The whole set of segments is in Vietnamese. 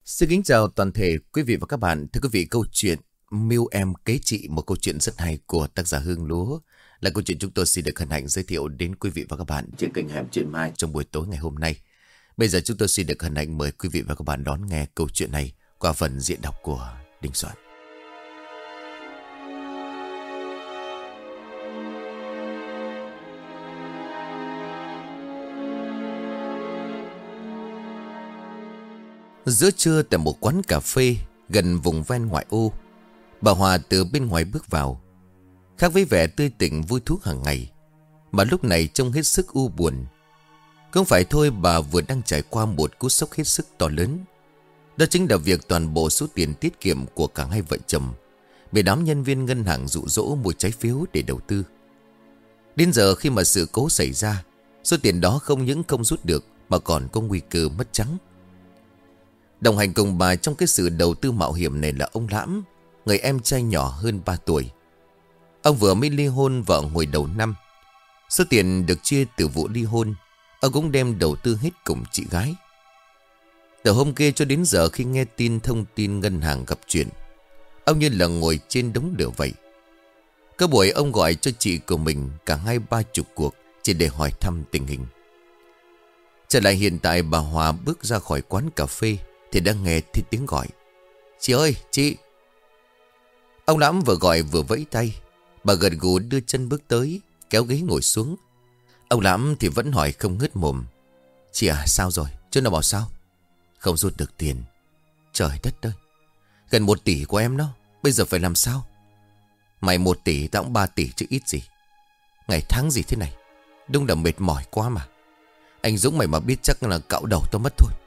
Xin kính chào toàn thể quý vị và các bạn. Thưa quý vị, câu chuyện Mưu Em Kế Chị, một câu chuyện rất hay của tác giả Hương Lúa, là câu chuyện chúng tôi xin được hân hạnh giới thiệu đến quý vị và các bạn trên kênh Hẻm Chuyện Mai trong buổi tối ngày hôm nay. Bây giờ chúng tôi xin được hân hạnh mời quý vị và các bạn đón nghe câu chuyện này qua phần diễn đọc của Đình Soạn. Giữa trưa tại một quán cà phê gần vùng ven ngoại ô, bà Hòa từ bên ngoài bước vào. Khác với vẻ tươi tỉnh vui thú hàng ngày, mà lúc này trông hết sức u buồn. Không phải thôi, bà vừa đang trải qua một cú sốc hết sức to lớn. Đó chính là việc toàn bộ số tiền tiết kiệm của cả hai vợ chồng bị đám nhân viên ngân hàng dụ dỗ mua trái phiếu để đầu tư. Đến giờ khi mà sự cố xảy ra, số tiền đó không những không rút được mà còn có nguy cơ mất trắng. Đồng hành cùng bà trong cái sự đầu tư mạo hiểm này là ông Lãm, người em trai nhỏ hơn 3 tuổi. Ông vừa mới ly hôn vợ hồi đầu năm. Số tiền được chia từ vụ ly hôn, ông cũng đem đầu tư hết cùng chị gái. Từ hôm kia cho đến giờ khi nghe thông tin ngân hàng gặp chuyện, ông như là ngồi trên đống lửa vậy. Có buổi ông gọi cho chị của mình cả 20-30 cuộc chỉ để hỏi thăm tình hình. Trở lại hiện tại, bà Hòa bước ra khỏi quán cà phê thì đang nghe thấy tiếng gọi. Chị ơi, chị! Ông Lãm vừa gọi vừa vẫy tay. Bà gật gù đưa chân bước tới, kéo ghế ngồi xuống. Ông Lãm thì vẫn hỏi không ngớt mồm. Chị à, sao rồi? Chứ nào bảo sao? Không rút được tiền. Trời đất ơi! Gần 1 tỷ của em đó, bây giờ phải làm sao? Mày 1 tỷ, tao cũng 3 tỷ chứ ít gì. Ngày tháng gì thế này, đúng là mệt mỏi quá mà. Anh Dũng mày mà biết chắc là cạo đầu tao mất thôi.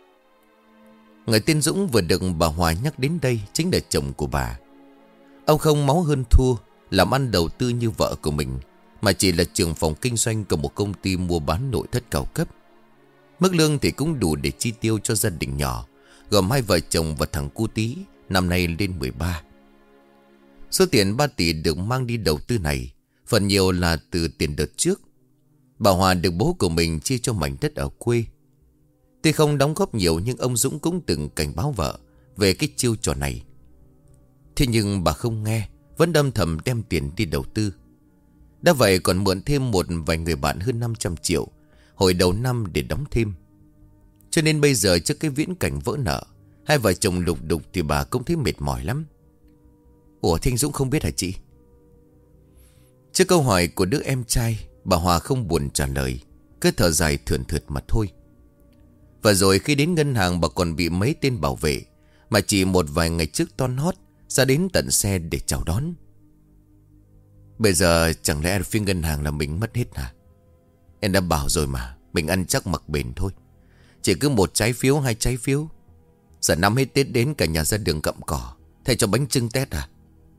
Người tên Dũng vừa được bà Hòa nhắc đến đây chính là chồng của bà. Ông không máu hơn thua làm ăn đầu tư như vợ của mình, mà chỉ là trưởng phòng kinh doanh của một công ty mua bán nội thất cao cấp. Mức lương thì cũng đủ để chi tiêu cho gia đình nhỏ, gồm 2 vợ chồng và thằng cu tí, năm nay lên 13. Số tiền 3 tỷ được mang đi đầu tư này phần nhiều là từ tiền đợt trước. Bà Hòa được bố của mình chia cho mảnh đất ở quê. Tuy không đóng góp nhiều nhưng ông Dũng cũng từng cảnh báo vợ về cái chiêu trò này. Thế nhưng bà không nghe, vẫn âm thầm đem tiền đi đầu tư. Đã vậy còn mượn thêm một vài người bạn hơn 500 triệu hồi đầu năm để đóng thêm. Cho nên bây giờ trước cái viễn cảnh vỡ nợ, 2 vợ chồng lục đục thì bà cũng thấy mệt mỏi lắm. Ủa, Thanh Dũng không biết hả chị? Trước câu hỏi của đứa em trai, bà Hòa không buồn trả lời, cứ thở dài thườn thượt mà thôi. Và rồi khi đến ngân hàng, bà còn bị mấy tên bảo vệ mà chỉ một vài ngày trước toan hót ra đến tận xe để chào đón. Bây giờ chẳng lẽ phía ngân hàng là mình mất hết hả? Em đã bảo rồi mà, mình ăn chắc mặc bền thôi. Chỉ cứ 1 trái phiếu 2 trái phiếu. Giờ năm hết Tết đến cả nhà ra đường cặm cỏ thay cho bánh chưng Tết à?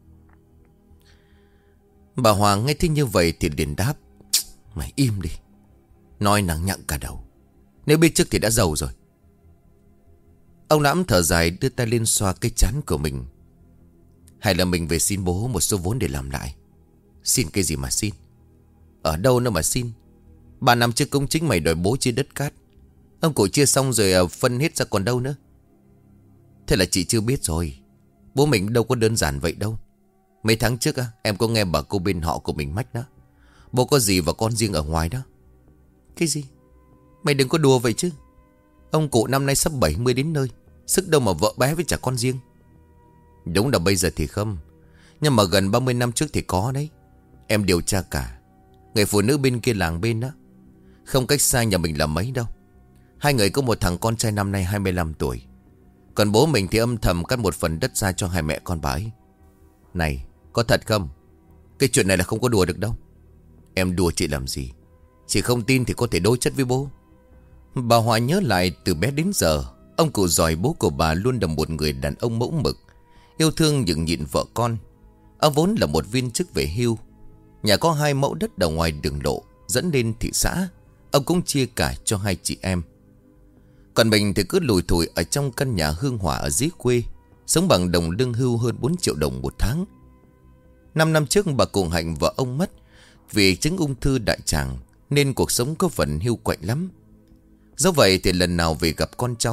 Bà Hoàng nghe thấy như vậy thì liền đáp. Mày im đi, nói nặng nhặng cả đầu. Nếu biết trước thì đã giàu rồi. Ông Lãm thở dài đưa tay lên xoa cái trán của mình. Hay là mình về xin bố một số vốn để làm lại? Xin cái gì mà xin? Ở đâu nữa mà xin? 3 năm trước công chính mày đòi bố chia đất cát. Ông cụ chia xong rồi phân hết ra còn đâu nữa. Thế là chị chưa biết rồi. Bố mình đâu có đơn giản vậy đâu. Mấy tháng trước em có nghe bà cô bên họ của mình mách đó. Bố có gì và con riêng ở ngoài đó. Cái gì? Mày đừng có đùa vậy chứ. Ông cụ năm nay sắp 70 đến nơi, sức đâu mà vợ bé với trả con riêng. Đúng là bây giờ thì không, nhưng mà gần 30 năm trước thì có đấy. Em điều tra cả. Người phụ nữ bên kia làng bên đó, không cách xa nhà mình là mấy đâu. 2 người có một thằng con trai năm nay 25 tuổi. Còn bố mình thì âm thầm cắt một phần đất ra cho 2 mẹ con bà ấy. Này, có thật không? Cái chuyện này là không có đùa được đâu. Em đùa chị làm gì? Chị không tin thì có thể đối chất với bố. Bà Hòa nhớ lại từ bé đến giờ, ông cụ giỏi bố của bà luôn là một người đàn ông mẫu mực, yêu thương nhường nhịn vợ con. Ông vốn là một viên chức về hưu. Nhà có 2 mẫu đất ở ngoài đường lộ dẫn lên thị xã, ông cũng chia cả cho 2 chị em. Còn mình thì cứ lủi thủi ở trong căn nhà hương hỏa ở dưới quê, sống bằng đồng lương hưu hơn 4 triệu đồng một tháng. 5 năm trước bà cụ Hạnh vợ ông mất vì chứng ung thư đại tràng, nên cuộc sống có phần hiu quạnh lắm. Do vậy thì lần nào về gặp con cháu,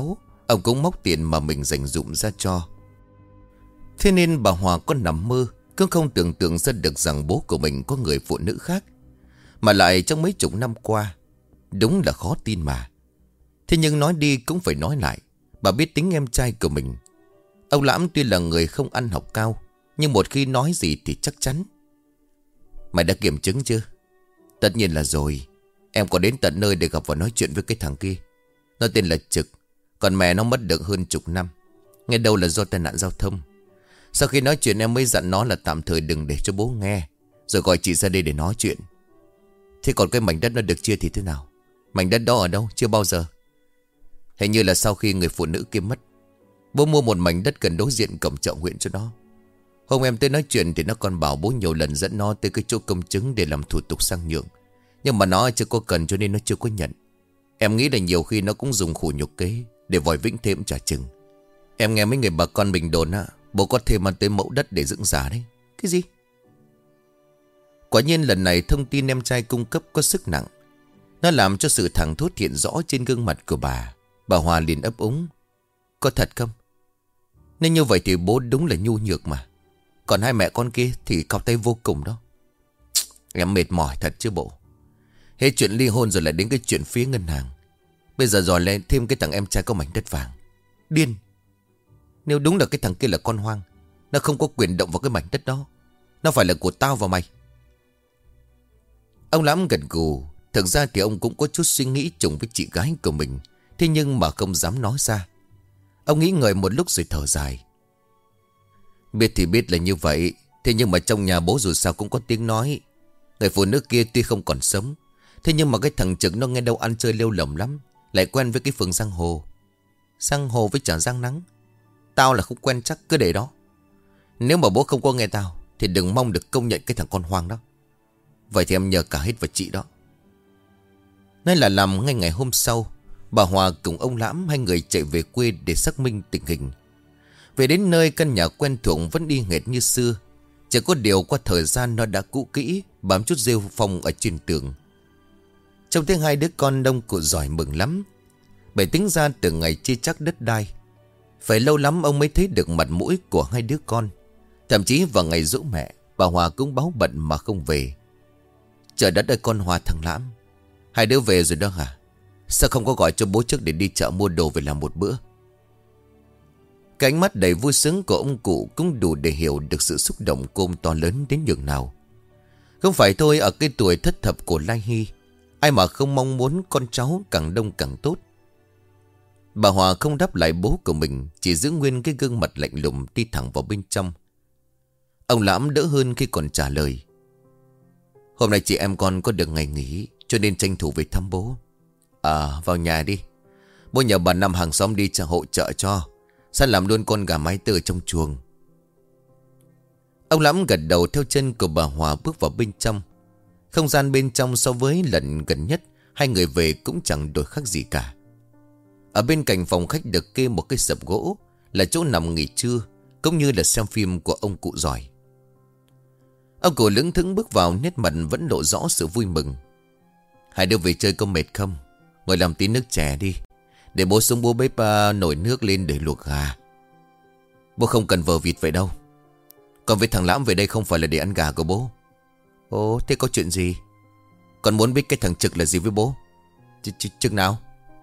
Ông cũng móc tiền mà mình dành dụm ra cho. Thế nên bà Hòa có nằm mơ cũng không tưởng tượng ra được rằng bố của mình có người phụ nữ khác, mà lại trong mấy chục năm qua. Đúng là khó tin mà. Thế nhưng nói đi cũng phải nói lại, bà biết tính em trai của mình. Ông Lãm tuy là người không ăn học cao, nhưng một khi nói gì thì chắc chắn. Mày đã kiểm chứng chưa? Tất nhiên là rồi. Em có đến tận nơi để gặp và nói chuyện với cái thằng kia. Nó tên là Trực. Còn mẹ nó mất được hơn chục năm. Nghe đâu là do tai nạn giao thông. Sau khi nói chuyện em mới dặn nó là tạm thời đừng để cho bố nghe, rồi gọi chị ra đây để nói chuyện. Thế còn cái mảnh đất nó được chia thì thế nào? Mảnh đất đó ở đâu? Chưa bao giờ. Hình như là sau khi người phụ nữ kia mất, bố mua một mảnh đất gần đối diện cổng chợ huyện cho nó. Hôm em tới nói chuyện thì nó còn bảo bố nhiều lần dẫn nó tới cái chỗ công chứng để làm thủ tục sang nhượng. Nhưng mà nó chưa có cần cho nên nó chưa có nhận. Em nghĩ là nhiều khi nó cũng dùng khổ nhục kế để vòi vĩnh thêm trả chừng. Em nghe mấy người bà con mình đồn á, bố có thêm ăn tới mẫu đất để dựng giả đấy. Cái gì? Quả nhiên lần này thông tin em trai cung cấp có sức nặng. Nó làm cho sự thẳng thốt hiện rõ trên gương mặt của bà. Bà Hòa liền ấp úng. Có thật không? Nên như vậy thì bố đúng là nhu nhược mà. Còn hai mẹ con kia thì cao tay vô cùng đó. Em mệt mỏi thật chứ bộ. Hết chuyện ly hôn rồi lại đến cái chuyện phía ngân hàng. Bây giờ dò lên thêm cái thằng em trai có mảnh đất vàng. Điên. Nếu đúng là cái thằng kia là con hoang, nó không có quyền động vào cái mảnh đất đó. Nó phải là của tao và mày. Ông Lãm gật gù. Thực ra thì ông cũng có chút suy nghĩ chung với chị gái của mình, thế nhưng mà không dám nói ra. Ông nghĩ ngợi một lúc rồi thở dài. Biết thì biết là như vậy, thế nhưng mà trong nhà bố dù sao cũng có tiếng nói. Người phụ nữ kia tuy không còn sống, thế nhưng mà cái thằng Trực nó nghe đâu ăn chơi lêu lỏng lắm. Lại quen với cái phường giang hồ. Giang hồ với chả giang nắng. Tao là không quen chắc, cứ để đó. Nếu mà bố không có nghe tao thì đừng mong được công nhận cái thằng con hoang đó. Vậy thì em nhờ cả hết vào chị đó. Nói là làm ngay ngày hôm sau, bà Hòa cùng ông Lãm hai người chạy về quê để xác minh tình hình. Về đến nơi căn nhà quen thuộc vẫn đi hệt như xưa. Chỉ có điều qua thời gian nó đã cũ kỹ, bám chút rêu phong ở trên tường. Trông thấy hai đứa con đông cụ giỏi mừng lắm. Bởi tính ra từ ngày chia chắc đất đai, phải lâu lắm ông mới thấy được mặt mũi của hai đứa con. Thậm chí vào ngày giỗ mẹ, bà Hòa cũng báo bận mà không về. Trời đất ơi con Hòa thằng Lãm, hai đứa về rồi đó hả? Sao không có gọi cho bố trước để đi chợ mua đồ về làm một bữa? Cái ánh mắt đầy vui sướng của ông cụ cũng đủ để hiểu được sự xúc động của ông to lớn đến nhường nào. Không phải thôi, ở cái tuổi thất thập của Lai Hy, ai mà không mong muốn con cháu càng đông càng tốt. Bà Hòa không đáp lại bố của mình, chỉ giữ nguyên cái gương mặt lạnh lùng đi thẳng vào bên trong. Ông Lãm đỡ hơn khi còn trả lời. Hôm nay chị em con có được ngày nghỉ, cho nên tranh thủ về thăm bố. Vào nhà đi. Bố nhờ bà Năm hàng xóm đi hỗ trợ cho. Sao làm luôn con gà mái tơ trong chuồng. Ông Lãm gật đầu theo chân của bà Hòa bước vào bên trong. Không gian bên trong so với lần gần nhất hai người về cũng chẳng đổi khác gì cả. Ở bên cạnh phòng khách được kê một cái sập gỗ, là chỗ nằm nghỉ trưa, cũng như là xem phim của ông cụ giỏi. Ông cụ lững thững bước vào, nét mặt vẫn lộ rõ sự vui mừng. Hai đứa về chơi có mệt không? Ngồi làm tí nước chè đi, để bố xuống bố bếp nồi nước lên để luộc gà. Bố không cần vờ vịt vậy đâu. Còn với thằng Lãm về đây không phải là để ăn gà của bố. Ồ, thế có chuyện gì? Con muốn biết cái thằng Trực là gì với bố? Trực nào?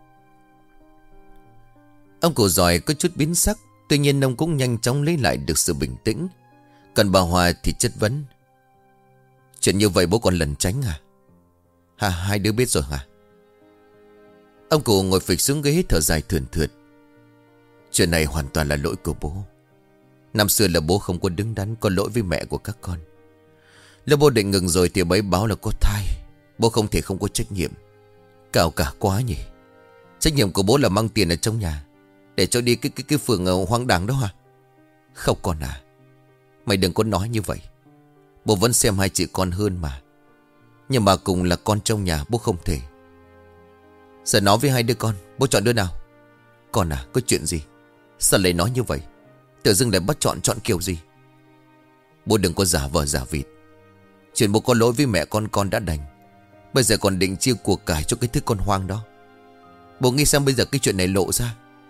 Ông cụ giỏi có chút biến sắc. Tuy nhiên ông cũng nhanh chóng lấy lại được sự bình tĩnh. Còn bà Hòa thì chất vấn. Chuyện như vậy bố còn lẩn tránh à? Hai đứa biết rồi hả? Ông cụ ngồi phịch xuống ghế thở dài thườn thượt. Chuyện này hoàn toàn là lỗi của bố. Năm xưa là bố không có đứng đắn, có lỗi với mẹ của các con. Lúc bố định ngừng rồi thì bấy báo là có thai. Bố không thể không có trách nhiệm. Cào cả quá nhỉ. Trách nhiệm của bố là mang tiền ở trong nhà để cho đi cái phường hoang đàng đó hả? Không con à, mày đừng có nói như vậy. Bố vẫn xem hai chị con hơn mà. Nhưng mà cùng là con trong nhà, bố không thể. Giờ nói với hai đứa con, bố chọn đứa nào? Con à, có chuyện gì? Sao lại nói như vậy? Tự dưng lại bắt chọn kiểu gì? Bố đừng có giả vờ giả vịt. Chuyện bố có lỗi với mẹ con đã đành. Bây giờ còn định chia của cải cho cái thứ con hoang đó. Bố nghĩ xem bây giờ cái chuyện này lộ ra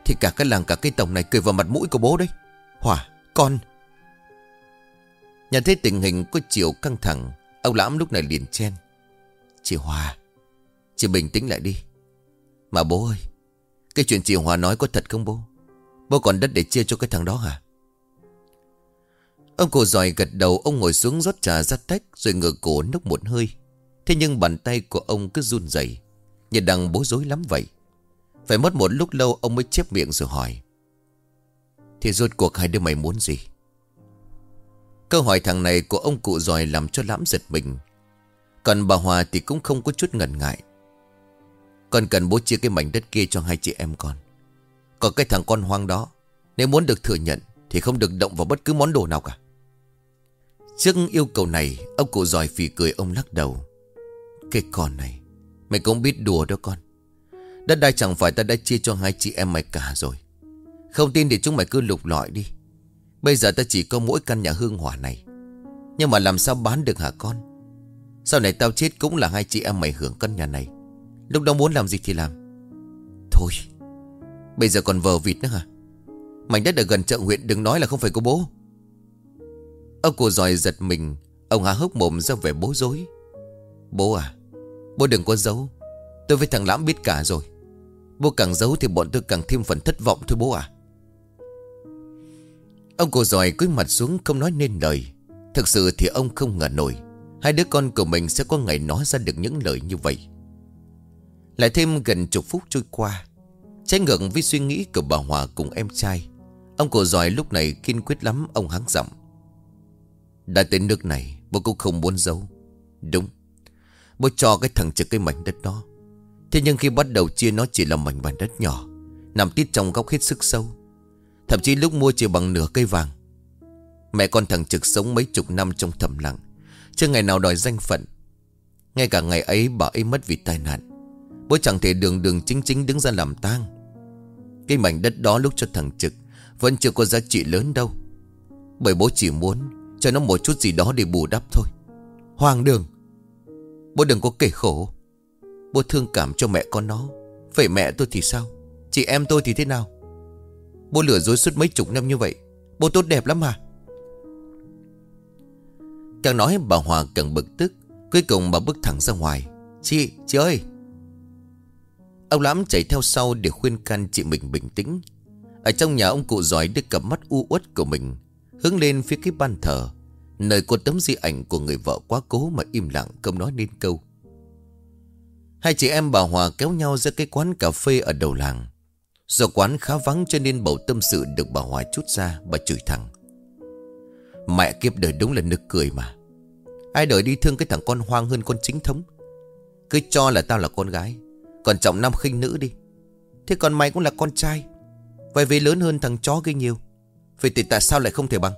Thì cả cái làng cả cái tổng này cười vào mặt mũi của bố đấy. Hòa, con. Nhận thấy tình hình có chiều căng thẳng, ông Lãm lúc này liền chen. Chị Hòa, chị bình tĩnh lại đi. Mà bố ơi, cái chuyện chị Hòa nói có thật không bố? Bố còn đất để chia cho cái thằng đó hả? Ông cụ giỏi gật đầu. Ông ngồi xuống rót trà ra tách, rồi ngửa cổ nốc một hơi. Thế nhưng bàn tay của ông cứ run rẩy, như đang bối rối lắm vậy. Phải mất một lúc lâu ông mới chép miệng rồi hỏi. Thì rốt cuộc hai đứa mày muốn gì? Câu hỏi thằng này của ông cụ giỏi làm cho Lãm giật mình. Còn bà Hòa thì cũng không có chút ngần ngại. Con cần bố chia cái mảnh đất kia cho hai chị em con. Còn cái thằng con hoang đó, nếu muốn được thừa nhận thì không được động vào bất cứ món đồ nào cả. Trước yêu cầu này, ông cụ giỏi phì cười. Ông lắc đầu. Cái con này, mày cũng biết đùa đó con. Đất đai chẳng phải ta đã chia cho hai chị em mày cả rồi. Không tin thì chúng mày cứ lục lọi đi. Bây giờ ta chỉ có mỗi căn nhà hương hỏa này, nhưng mà làm sao bán được hả con? Sau này tao chết cũng là hai chị em mày hưởng căn nhà này. Lúc đó muốn làm gì thì làm. Thôi, bây giờ còn vờ vịt nữa hả? Mảnh đất ở gần chợ huyện đừng nói là không phải của bố. Ông cụ giỏi giật mình. Ông há hốc mồm ra vẻ bối rối. Bố à, bố đừng có giấu. Tôi với thằng Lãm biết cả rồi. Bố càng giấu thì bọn tôi càng thêm phần thất vọng thôi bố à. Ông cụ giỏi cúi mặt xuống không nói nên lời. Thực sự thì ông không ngờ nổi hai đứa con của mình sẽ có ngày nói ra được những lời như vậy. Lại thêm gần chục phút trôi qua, trái ngược với suy nghĩ của bà Hòa cùng em trai, ông cụ giỏi lúc này kiên quyết lắm. Ông hắng giọng. Đã tới nước này, bố cũng không muốn giấu. Đúng, bố cho cái thằng Trực cái mảnh đất đó. Thế nhưng khi bắt đầu chia, nó chỉ là mảnh đất nhỏ, nằm tít trong góc hết sức sâu. Thậm chí lúc mua chỉ bằng nửa cây vàng. Mẹ con thằng Trực sống mấy chục năm trong thầm lặng, chưa ngày nào đòi danh phận. Ngay cả ngày ấy bà ấy mất vì tai nạn, bố chẳng thể đường chính chính đứng ra làm tang. Cái mảnh đất đó lúc cho thằng Trực vẫn chưa có giá trị lớn đâu, bởi bố chỉ muốn cho nó một chút gì đó để bù đắp thôi. Hoàng đường, bố đừng có kể khổ. Bố thương cảm cho mẹ con nó. Vậy mẹ tôi thì sao? Chị em tôi thì thế nào? Bố lừa dối suốt mấy chục năm như vậy, bố tốt đẹp lắm mà. Càng nói bà Hòa càng bực tức. Cuối cùng bà bước thẳng ra ngoài. Chị ơi. Ông Lãm chạy theo sau để khuyên can chị mình bình tĩnh. Ở trong nhà, ông cụ giỏi đưa cặp mắt u uất của mình hướng lên phía cái ban thờ, nơi có tấm di ảnh của người vợ quá cố, mà im lặng không nói nên câu. Hai chị em bà Hòa kéo nhau ra cái quán cà phê ở đầu làng. Do quán khá vắng cho nên bầu tâm sự được bà Hòa chút ra. Bà chửi thẳng. Mẹ kiếp đời đúng là nực cười mà. Ai đời đi thương cái thằng con hoang hơn con chính thống. Cứ cho là tao là con gái, còn trọng nam khinh nữ đi. Thế còn mày cũng là con trai, vậy vì lớn hơn thằng chó kia nhiều. Vậy thì tại sao lại không thể bằng?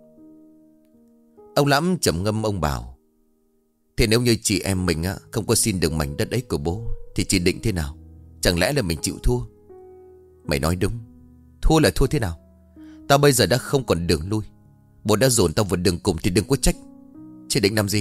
Ông Lãm trầm ngâm. Ông bảo. Thế nếu như chị em mình không có xin được mảnh đất ấy của bố thì chị định thế nào? Chẳng lẽ là mình chịu thua? Mày nói đúng. Thua là thua thế nào? Tao bây giờ đã không còn đường lui. Bố đã dồn tao vào đường cùng thì đừng có trách. Chị định làm gì?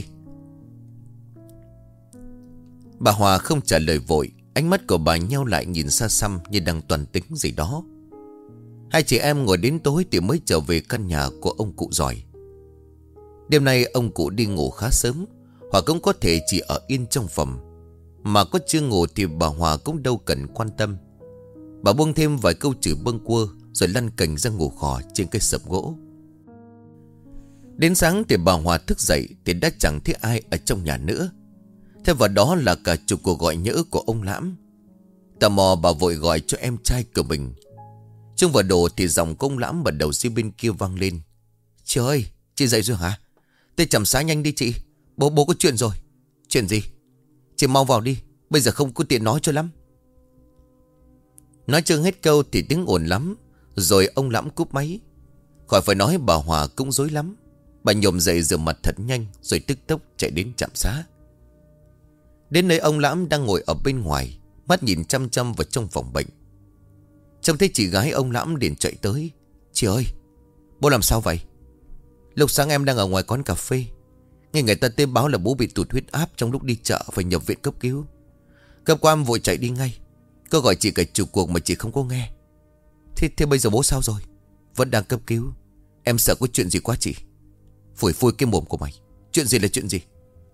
Bà Hòa không trả lời vội. Ánh mắt của bà nheo lại nhìn xa xăm như đang toàn tính gì đó. Hai chị em ngồi đến tối thì mới trở về căn nhà của ông cụ giỏi. Đêm nay ông cụ đi ngủ khá sớm, Hòa cũng có thể chỉ ở yên trong phòng. Mà có chưa ngủ thì bà Hòa cũng đâu cần quan tâm. Bà buông thêm vài câu chửi bâng quơ rồi lăn cành ra ngủ khò trên cây sập gỗ. Đến sáng thì bà Hòa thức dậy thì đã chẳng thấy ai ở trong nhà nữa. Thêm vào đó là cả chục cuộc gọi nhỡ của ông Lãm. Tò mò bà vội gọi cho em trai của mình. Trông vào đồ thì giọng của ông Lãm ở đầu dây bên kia vang lên. Chị ơi, chị dậy rồi hả? Tôi chầm sáng nhanh đi chị. Bố có chuyện rồi. Chuyện gì? Chị mau vào đi, bây giờ không có tiện nói cho lắm. Nói chưa hết câu thì tiếng ồn lắm, rồi ông Lãm cúp máy. Khỏi phải nói bà Hòa cũng rối lắm. Bà nhổm dậy rửa mặt thật nhanh rồi tức tốc chạy đến trạm xá. Đến nơi ông Lãm đang ngồi ở bên ngoài, mắt nhìn chăm chăm vào trong phòng bệnh. Trông thấy chị gái ông Lãm liền chạy tới. Chị ơi, bố làm sao vậy? Lúc sáng em đang ở ngoài quán cà phê, nghe người ta tới báo là bố bị tụt huyết áp trong lúc đi chợ, phải nhập viện cấp cứu. Cấp qua em vội chạy đi ngay. Cô gọi chị cả chục cuộc mà chị không có nghe. Thế bây giờ bố sao rồi? Vẫn đang cấp cứu. Em sợ có chuyện gì quá chị. Phủi phui cái mồm của mày. Chuyện gì là chuyện gì?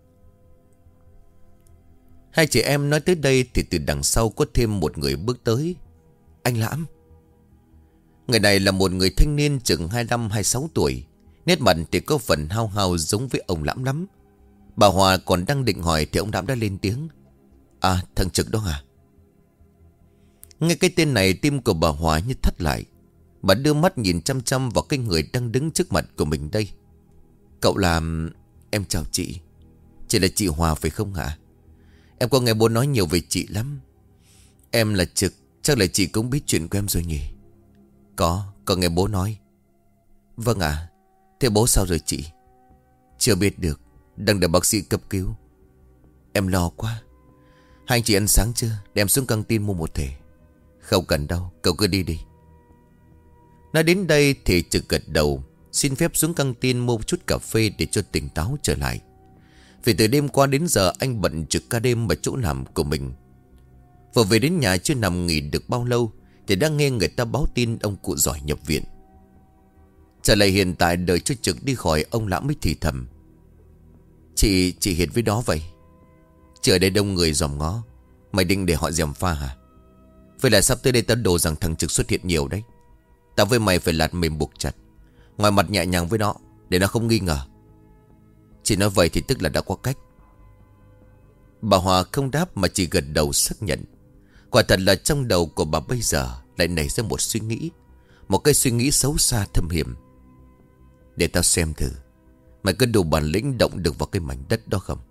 Hai chị em nói tới đây thì từ đằng sau có thêm một người bước tới. Anh Lãm. Người này là một người thanh niên chừng 25-26 tuổi. Nét mặt thì có phần hao hao giống với ông Lãm lắm. Bà Hòa còn đang định hỏi thì ông Lãm đã lên tiếng. À, thằng Trực đó hả? Nghe cái tên này tim của bà Hòa như thắt lại. Bà đưa mắt nhìn chăm chăm vào cái người đang đứng trước mặt của mình đây. Cậu làm... Em chào chị. Chị là chị Hòa phải không hả? Em có nghe bố nói nhiều về chị lắm. Em là Trực. Chắc là chị cũng biết chuyện của em rồi nhỉ? Có nghe bố nói. Vâng ạ. Thế bố sao rồi chị? Chưa biết được. Đang đợi bác sĩ cấp cứu. Em lo quá. Hai anh chị ăn sáng chưa? Để em xuống căng tin mua một thể. Không cần đâu, cậu cứ đi đi. Nói đến đây thì Trực gật đầu. Xin phép xuống căng tin mua chút cà phê để cho tỉnh táo trở lại. Vì từ đêm qua đến giờ anh bận trực ca đêm ở chỗ làm của mình. Vừa về đến nhà chưa nằm nghỉ được bao lâu thì đã nghe người ta báo tin ông cụ Giỏi nhập viện. Trở lại hiện tại đợi cho Trực đi khỏi, ông Lãm mới thì thầm. Chị Hiền với đó vậy? Chờ đây đông người dòm ngó. Mày định để họ gièm pha hả? Vậy là sắp tới đây tao đồ rằng thằng Trực xuất hiện nhiều đấy. Tao với mày phải lạt mềm buộc chặt. Ngoài mặt nhẹ nhàng với nó để nó không nghi ngờ. Chị nói vậy thì tức là đã có cách. Bà Hòa không đáp mà chỉ gật đầu xác nhận. Quả thật là trong đầu của bà bây giờ lại nảy ra một suy nghĩ. Một cái suy nghĩ xấu xa thâm hiểm. Để tao xem thử mày có đủ bản lĩnh động được vào cái mảnh đất đó không?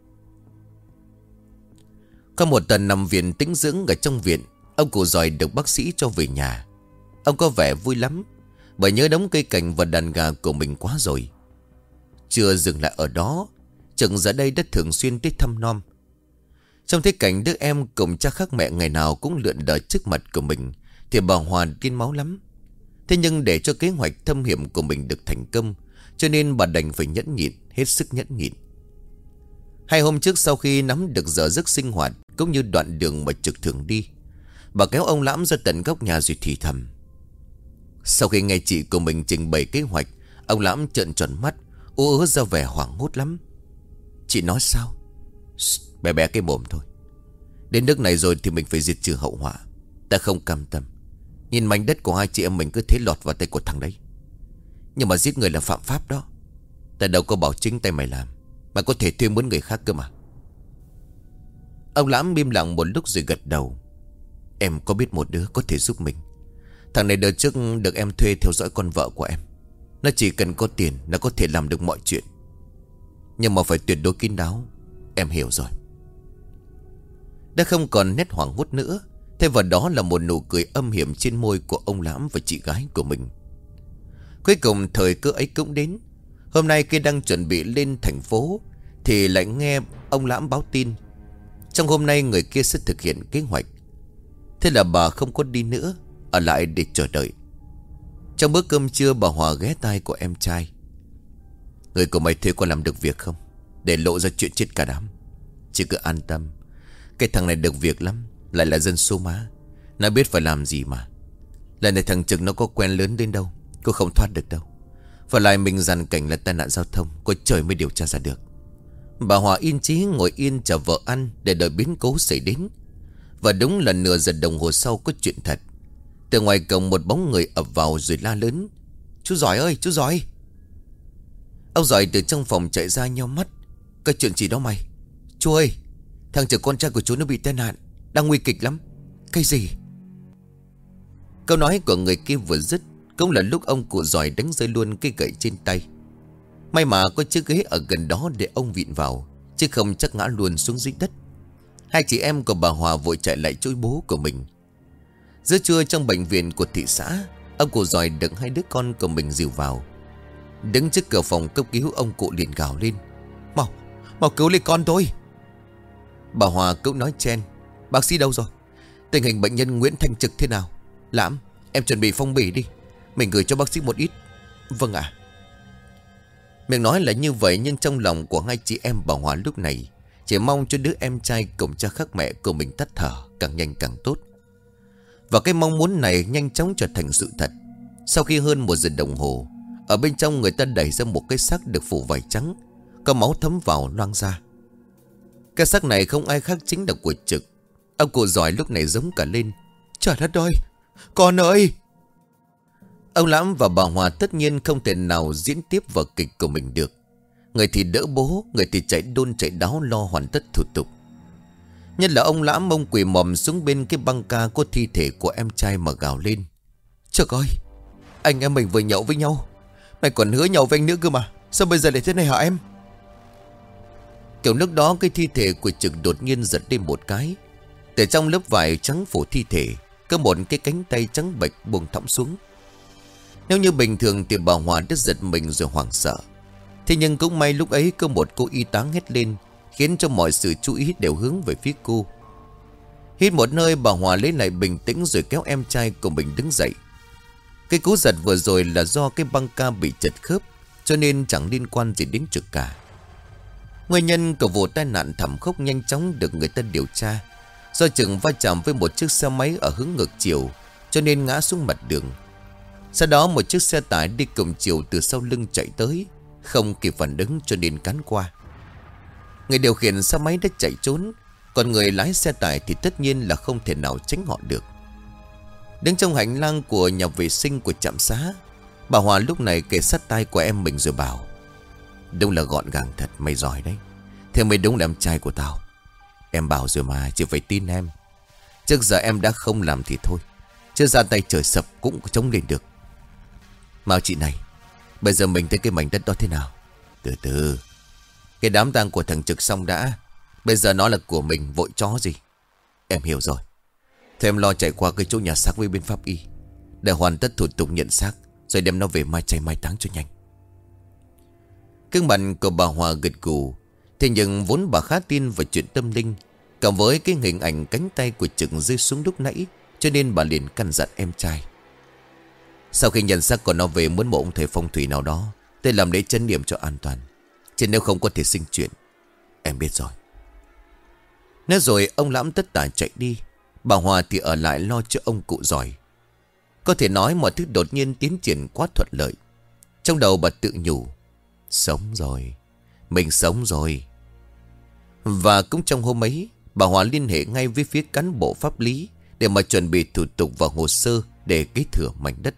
Có một tuần nằm viện tĩnh dưỡng ở trong viện, ông cụ Giỏi được bác sĩ cho về nhà. Ông có vẻ vui lắm, bởi nhớ đống cây cảnh và đàn gà của mình quá rồi. Chưa dừng lại ở đó, Trực giờ đây đã thường xuyên tới thăm nom. Trong thế cảnh đứa em cùng cha khác mẹ ngày nào cũng lượn lờ trước mặt của mình thì bà Hòa điên máu lắm. Thế nhưng để cho kế hoạch thâm hiểm của mình được thành công, cho nên bà đành phải nhẫn nhịn, hết sức nhẫn nhịn. 2 hôm trước sau khi nắm được giờ giấc sinh hoạt cũng như đoạn đường mà Trực thường đi, bà kéo ông Lãm ra tận góc nhà rồi thì thầm. Sau khi nghe chị của mình trình bày kế hoạch, ông Lãm trợn tròn mắt, ú ớ ra vẻ hoảng hốt lắm. Chị nói sao? Bé bé cái mồm thôi. Đến nước này rồi thì mình phải diệt trừ hậu họa. Ta không cam tâm nhìn mảnh đất của hai chị em mình cứ thế lọt vào tay của thằng đấy. Nhưng mà giết người là phạm pháp đó. Ta đâu có bảo chính tay mày làm, mà có thể thuê mướn người khác cơ mà. Ông Lãm im lặng một lúc rồi gật đầu. Em có biết một đứa có thể giúp mình. Thằng này đợt trước được em thuê theo dõi con vợ của em. Nó chỉ cần có tiền nó có thể làm được mọi chuyện. Nhưng mà phải tuyệt đối kín đáo. Em hiểu rồi. Đã không còn nét hoảng hốt nữa. Thay vào đó là một nụ cười âm hiểm trên môi của ông Lãm và chị gái của mình. Cuối cùng thời cơ ấy cũng đến. Hôm nay khi đang chuẩn bị lên thành phố thì lại nghe ông Lãm báo tin trong hôm nay người kia sẽ thực hiện kế hoạch. Thế là bà không có đi nữa, ở lại để chờ đợi. Trong bữa cơm trưa bà Hòa ghé tai của em trai. Người của mày thuê có làm được việc không? Để lộ ra chuyện chết cả đám. Chỉ cứ an tâm. Cái thằng này được việc lắm. Lại là dân số má. Nó biết phải làm gì mà. Lần này thằng Trực nó có quen lớn đến đâu, cô không thoát được đâu. Và lại mình dàn cảnh là tai nạn giao thông, có trời mới điều tra ra được. Bà Hòa yên chí ngồi yên chờ vợ ăn để đợi biến cố xảy đến. Và đúng là nửa giờ đồng hồ sau có chuyện thật. Từ ngoài cổng một bóng người ập vào rồi la lớn. Chú Giỏi ơi, chú Giỏi. Ông Giỏi từ trong phòng chạy ra nheo mắt. Cái chuyện gì đó mày? Chú ơi, thằng Trực con trai của chú nó bị tai nạn, đang nguy kịch lắm. Cái gì? Câu nói của người kia vừa dứt cũng là lúc ông cụ Giỏi đánh rơi luôn cái gậy trên tay. May mà có chiếc ghế ở gần đó để ông vịn vào, chứ không chắc ngã luôn xuống dưới đất. Hai chị em của bà Hòa vội chạy lại chỗ bố của mình. Giữa trưa trong bệnh viện của thị xã, ông cụ Giỏi đựng 2 đứa con của mình dìu vào. Đứng trước cửa phòng cấp cứu, ông cụ liền gào lên. Mau cứu lấy con tôi. Bà Hòa cũng nói chen. Bác sĩ đâu rồi? Tình hình bệnh nhân Nguyễn Thanh Trực thế nào? Lãm, em chuẩn bị phong bì đi, mình gửi cho bác sĩ một ít. Vâng ạ. Miệng nói là như vậy, nhưng trong lòng của hai chị em bà Hòa lúc này chỉ mong cho đứa em trai cùng cha khác mẹ của mình tắt thở càng nhanh càng tốt. Và cái mong muốn này nhanh chóng trở thành sự thật. Sau khi hơn 1 giờ đồng hồ, ở bên trong người ta đẩy ra một cái xác được phủ vải trắng, có máu thấm vào loang ra. Cái xác này không ai khác chính là của Trực. Ông cụ giỏi lúc này giống cả lên. Trời đất ơi, con ơi! Ông Lãm và bà Hòa tất nhiên không thể nào diễn tiếp vở kịch của mình được. Người thì đỡ bố, người thì chạy đôn chạy đáo lo hoàn tất thủ tục. Nhất là ông Lãm, ông quỳ mòm xuống bên cái băng ca có thi thể của em trai mà gào lên. Trời ơi, anh em mình vừa nhậu với nhau, mày còn hứa nhậu với anh nữa cơ mà, sao bây giờ lại thế này hả em? Kiểu lúc đó cái thi thể của Trực đột nhiên giật lên một cái. Từ trong lớp vải trắng phủ thi thể, có một cái cánh tay trắng bệch buông thõng xuống. Nếu như bình thường thì bà Hòa đã giật mình rồi hoảng sợ. Thế nhưng cũng may lúc ấy có một cô y tá hét lên, khiến cho mọi sự chú ý đều hướng về phía cô. Hít một hơi, bà Hòa lấy lại bình tĩnh rồi kéo em trai của mình đứng dậy. Cái cú giật vừa rồi là do cái băng ca bị chật khớp, cho nên chẳng liên quan gì đến Trực cả. Nguyên nhân của vụ tai nạn thảm khốc nhanh chóng được người ta điều tra. Do Trực va chạm với một chiếc xe máy ở hướng ngược chiều, cho nên ngã xuống mặt đường. Sau đó một chiếc xe tải đi cùng chiều từ sau lưng chạy tới, không kịp phản ứng cho nên cán qua. Người điều khiển xe máy đã chạy trốn, còn người lái xe tải thì tất nhiên là không thể nào tránh họ được. Đứng trong hành lang của nhà vệ sinh của trạm xá, bà Hòa lúc này kề sát tai của em mình rồi bảo: Đúng là gọn gàng thật, mày giỏi đấy. Thế mày đúng là em trai của tao. Em bảo rồi mà, chỉ phải tin em. Trước giờ em đã không làm thì thôi, chứ ra tay trời sập cũng chống lên được. Mà chị này, bây giờ mình thấy cái mảnh đất đó thế nào? Từ từ, cái đám tang của thằng Trực xong đã. Bây giờ nó là của mình, vội chó gì. Em hiểu rồi. Thế em lo chạy qua cái chỗ nhà xác với bên pháp y, để hoàn tất thủ tục nhận xác, rồi đem nó về mai chay mai táng cho nhanh. Cương mặt của bà Hòa gật gù. Thế nhưng vốn bà khá tin vào chuyện tâm linh, cộng với cái hình ảnh cánh tay của Trực rơi xuống lúc nãy, cho nên bà liền căn dặn em trai. Sau khi nhận xác của nó về, muốn một ông thầy phong thủy nào đó để làm lễ trấn niệm cho an toàn, chứ nếu không có thể sinh chuyện. Em biết rồi. Nói rồi ông Lãm tất tả chạy đi. Bà Hòa thì ở lại lo cho ông cụ giỏi. Có thể nói mọi thứ đột nhiên tiến triển quá thuận lợi. Trong đầu bà tự nhủ: Sống rồi, mình sống rồi. Và cũng trong hôm ấy, bà Hòa liên hệ ngay với phía cán bộ pháp lý để mà chuẩn bị thủ tục và hồ sơ để kế thừa mảnh đất.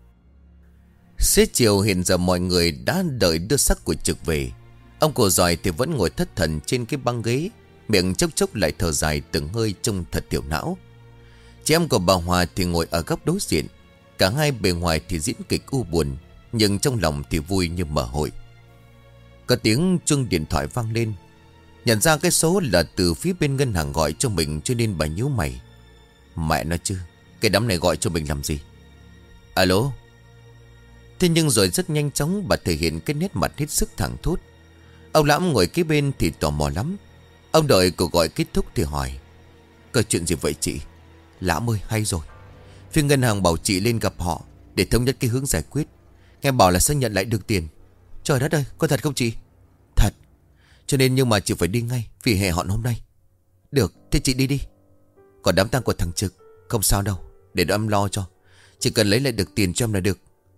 Xế chiều hiện giờ mọi người đã đợi đưa xác của Trực về. Ông cụ giỏi thì vẫn ngồi thất thần trên cái băng ghế, miệng chốc chốc lại thở dài từng hơi trông thật tiểu não. Chị em của bà Hòa thì ngồi ở góc đối diện. Cả hai bề ngoài thì diễn kịch u buồn, nhưng trong lòng thì vui như mở hội. Có tiếng chuông điện thoại vang lên. Nhận ra cái số là từ phía bên ngân hàng gọi cho mình, cho nên bà nhíu mày. Mẹ nó chứ, cái đám này gọi cho mình làm gì? Alo. Thế nhưng rồi rất nhanh chóng bà thể hiện cái nét mặt hết sức thẳng thốt. Ông Lãm ngồi kế bên thì tò mò lắm. Ông đợi cuộc gọi kết thúc thì hỏi: Có chuyện gì vậy chị? Lãm ơi, hay rồi. Phía ngân hàng bảo chị lên gặp họ để thống nhất cái hướng giải quyết. Nghe bảo là sẽ nhận lại được tiền. Trời đất ơi, có thật không chị? Thật. Cho nên nhưng mà chị phải đi ngay vì hè họ hôm nay. Được, thế chị đi đi. Còn đám tang của thằng Trực không sao đâu, để em lo cho. Chỉ cần lấy lại được tiền cho em là được.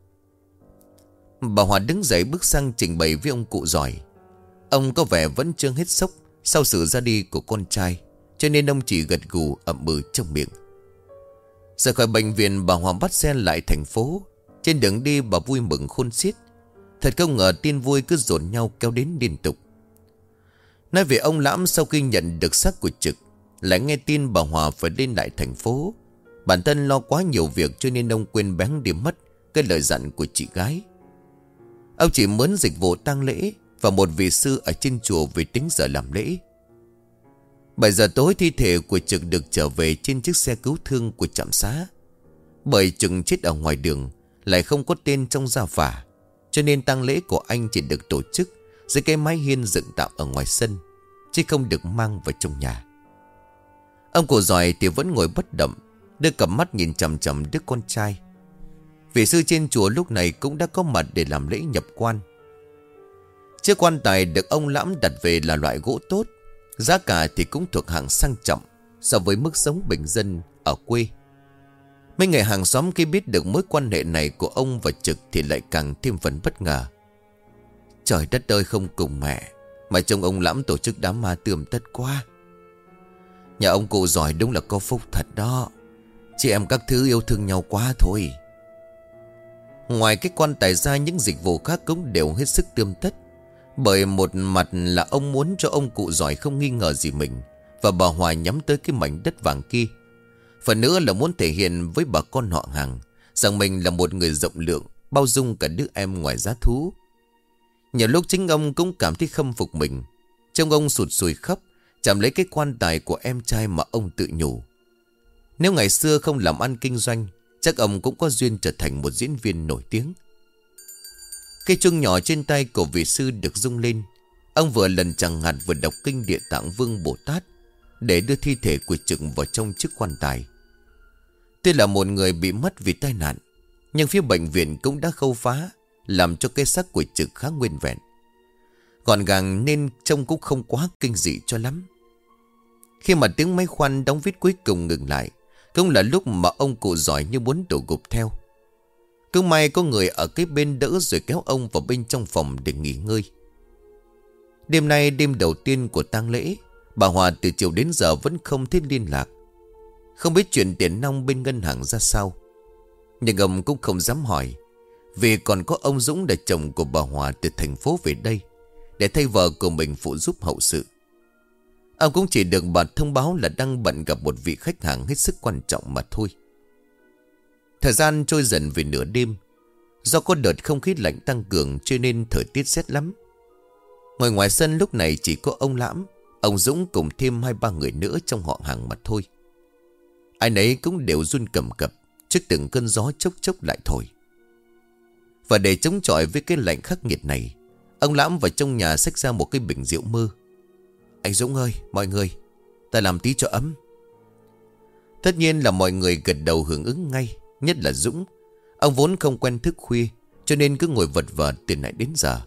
Bà Hòa đứng dậy bước sang trình bày với ông cụ giỏi. Ông có vẻ vẫn chưa hết sốc sau sự ra đi của con trai, cho nên ông chỉ gật gù ậm ừ trong miệng. Rời khỏi bệnh viện, bà Hòa bắt xe lại thành phố. Trên đường đi bà vui mừng khôn xiết. Thật không ngờ tin vui cứ dồn nhau kéo đến liên tục. Nói về ông Lãm, sau khi nhận được xác của Trực, lại nghe tin bà Hòa phải lên lại thành phố. Bản thân lo quá nhiều việc cho nên ông quên bén đi mất cái lời dặn của chị gái. Ông chỉ mướn dịch vụ tang lễ và một vị sư ở trên chùa về tính giờ làm lễ. 7 giờ tối thi thể của Trực được trở về trên chiếc xe cứu thương của trạm xá. Bởi Trực chết ở ngoài đường, lại không có tên trong gia phả, cho nên tang lễ của anh chỉ được tổ chức dưới cái mái hiên dựng tạm ở ngoài sân, chứ không được mang vào trong nhà. Ông cụ giỏi thì vẫn ngồi bất động, đưa cặp mắt nhìn chằm chằm đứa con trai. Vị sư trên chùa lúc này cũng đã có mặt để làm lễ nhập quan. Chiếc quan tài được ông Lãm đặt về là loại gỗ tốt, giá cả thì cũng thuộc hạng sang trọng so với mức sống bình dân ở quê. Mấy người hàng xóm khi biết được mối quan hệ này của ông và Trực thì lại càng thêm phần bất ngờ. Trời đất ơi, không cùng mẹ mà trông ông Lãm tổ chức đám ma tươm tất quá. Nhà ông cụ giỏi đúng là có phúc thật đó. Chị em các thứ yêu thương nhau quá thôi. Ngoài cái quan tài ra, những dịch vụ khác cũng đều hết sức tươm tất. Bởi một mặt là ông muốn cho ông cụ giỏi không nghi ngờ gì mình, và bà Hòa nhắm tới cái mảnh đất vàng kia. Phần nữa là muốn thể hiện với bà con họ hàng rằng mình là một người rộng lượng, bao dung cả đứa em ngoài giá thú. Nhiều lúc chính ông cũng cảm thấy khâm phục mình. Trông ông sụt sùi khóc, chạm lấy cái quan tài của em trai mà ông tự nhủ. Nếu ngày xưa không làm ăn kinh doanh, chắc ông cũng có duyên trở thành một diễn viên nổi tiếng. Cây chuông nhỏ trên tay của vị sư được rung lên. Ông vừa lần chẳng hạt vừa đọc kinh Địa Tạng Vương Bồ Tát để đưa thi thể của Trực vào trong chiếc quan tài. Tuy là một người bị mất vì tai nạn, nhưng phía bệnh viện cũng đã khâu phá, làm cho cái xác của Trực khá nguyên vẹn, gọn gàng nên trông cũng không quá kinh dị cho lắm. Khi mà tiếng máy khoan đóng vít cuối cùng ngừng lại, cũng là lúc mà ông cụ giỏi như muốn đổ gục theo. Cứ may có người ở cái bên đỡ rồi kéo ông vào bên trong phòng để nghỉ ngơi. Đêm nay đêm đầu tiên của tang lễ, bà Hòa từ chiều đến giờ vẫn không thấy liên lạc. Không biết chuyện tiền nong bên ngân hàng ra sao, nhưng ông cũng không dám hỏi, vì còn có ông Dũng là chồng của bà Hòa từ thành phố về đây để thay vợ của mình phụ giúp hậu sự. Ông cũng chỉ được bà thông báo là đang bận gặp một vị khách hàng hết sức quan trọng mà thôi. Thời gian trôi dần về nửa đêm. Do có đợt không khí lạnh tăng cường cho nên thời tiết rét lắm. Ngồi ngoài sân lúc này chỉ có ông Lãm, ông Dũng cùng thêm 2-3 người nữa trong họ hàng mà thôi. Ai nấy cũng đều run cầm cập trước từng cơn gió chốc chốc lại thổi. Và để chống chọi với cái lạnh khắc nghiệt này, ông Lãm vào trong nhà xách ra một cái bình rượu mơ. Anh Dũng ơi, mọi người, ta làm tí cho ấm. Tất nhiên là mọi người gật đầu hưởng ứng ngay, nhất là Dũng. Ông vốn không quen thức khuya, cho nên cứ ngồi vật vờ từ nãy đến giờ.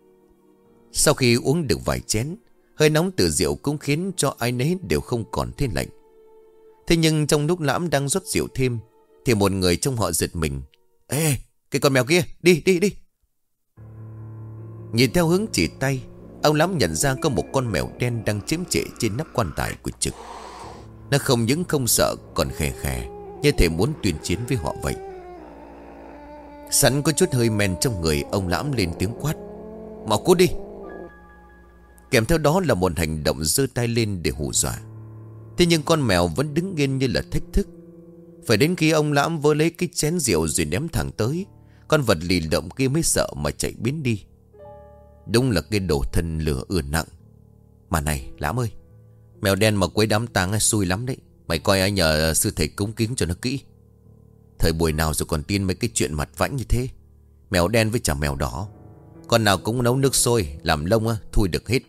Sau khi uống được vài chén, hơi nóng từ rượu cũng khiến cho ai nấy đều không còn thấy lạnh. Thế nhưng trong lúc Lãm đang rót rượu thêm, thì một người trong họ giật mình. Ê, cái con mèo kia, đi. Nhìn theo hướng chỉ tay, ông Lãm nhận ra có một con mèo đen đang chiếm trệ trên nắp quan tài của Trực. Nó không những không sợ, còn khè khè như thể muốn tuyên chiến với họ vậy. Sẵn có chút hơi men trong người, ông Lãm lên tiếng quát: mau cút đi. Kèm theo đó là một hành động giơ tay lên để hù dọa. Thế nhưng con mèo vẫn đứng yên như là thách thức. Phải đến khi ông Lãm vơ lấy cái chén rượu rồi ném thẳng tới, con vật lì lợm kia mới sợ mà chạy biến đi. Đúng là cái đồ thân lửa ưa nặng. Mà này Lãm ơi, mèo đen mà quấy đám tang xui lắm đấy. Mày coi ai nhờ sư thầy cúng kính cho nó kỹ. Thời buổi nào rồi còn tin mấy cái chuyện mặt vãnh như thế. Mèo đen với chả mèo đỏ, con nào cũng nấu nước sôi làm lông thui được hết.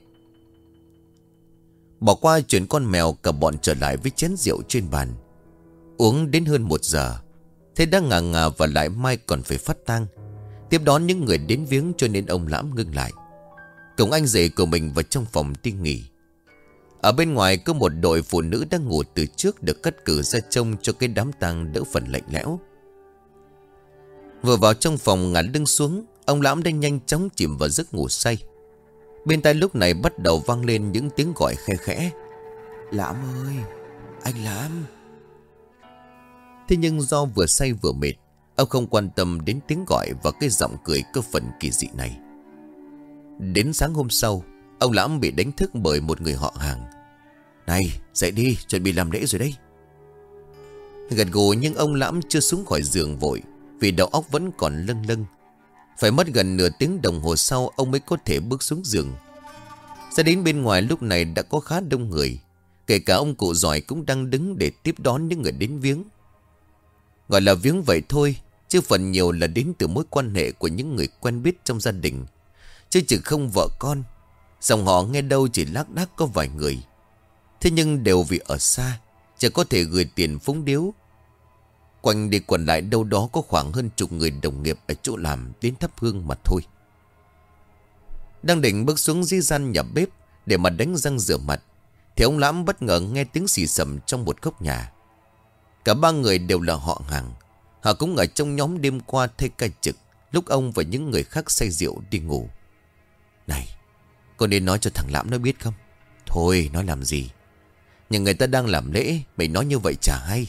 Bỏ qua chuyện con mèo, cả bọn trở lại với chén rượu trên bàn. Uống đến hơn 1 giờ, thế đã ngà ngà và lại mai còn phải phát tang, tiếp đón những người đến viếng, cho nên ông Lãm ngưng lại cùng anh rể của mình vào trong phòng tiên nghỉ. Ở bên ngoài có một đội phụ nữ đang ngủ từ trước được cắt cử ra trông cho cái đám tang đỡ phần lạnh lẽo. Vừa vào trong phòng ngả lưng xuống, ông Lãm đã nhanh chóng chìm vào giấc ngủ say. Bên tai lúc này bắt đầu vang lên những tiếng gọi khe khẽ: Lãm ơi, anh Lãm. Thế nhưng do vừa say vừa mệt, ông không quan tâm đến tiếng gọi và cái giọng cười có phần kỳ dị này. Đến sáng hôm sau, ông Lãm bị đánh thức bởi một người họ hàng. Này, dậy đi, chuẩn bị làm lễ rồi đấy. Gật gù nhưng ông Lãm chưa xuống khỏi giường vội, vì đầu óc vẫn còn lâng lâng. Phải mất gần nửa tiếng đồng hồ sau ông mới có thể bước xuống giường. Ra đến bên ngoài lúc này đã có khá đông người, kể cả ông cụ giỏi cũng đang đứng để tiếp đón những người đến viếng. Gọi là viếng vậy thôi, chứ phần nhiều là đến từ mối quan hệ của những người quen biết trong gia đình, chứ chừng không vợ con. Dòng họ nghe đâu chỉ lác đác có vài người. Thế nhưng đều vì ở xa, chỉ có thể gửi tiền phúng điếu. Quanh đi quẩn lại đâu đó có khoảng hơn chục người đồng nghiệp ở chỗ làm đến thắp hương mà thôi. Đang định bước xuống dưới gian nhà bếp để mà đánh răng rửa mặt, thì ông Lãm bất ngờ nghe tiếng xì xầm trong một góc nhà. Cả ba người đều là họ hàng. Họ cũng ở trong nhóm đêm qua thay ca trực lúc ông và những người khác say rượu đi ngủ. Này, con nên nói cho thằng Lãm nó biết không? Thôi, nói làm gì? Nhà người ta đang làm lễ, mày nói như vậy chả hay.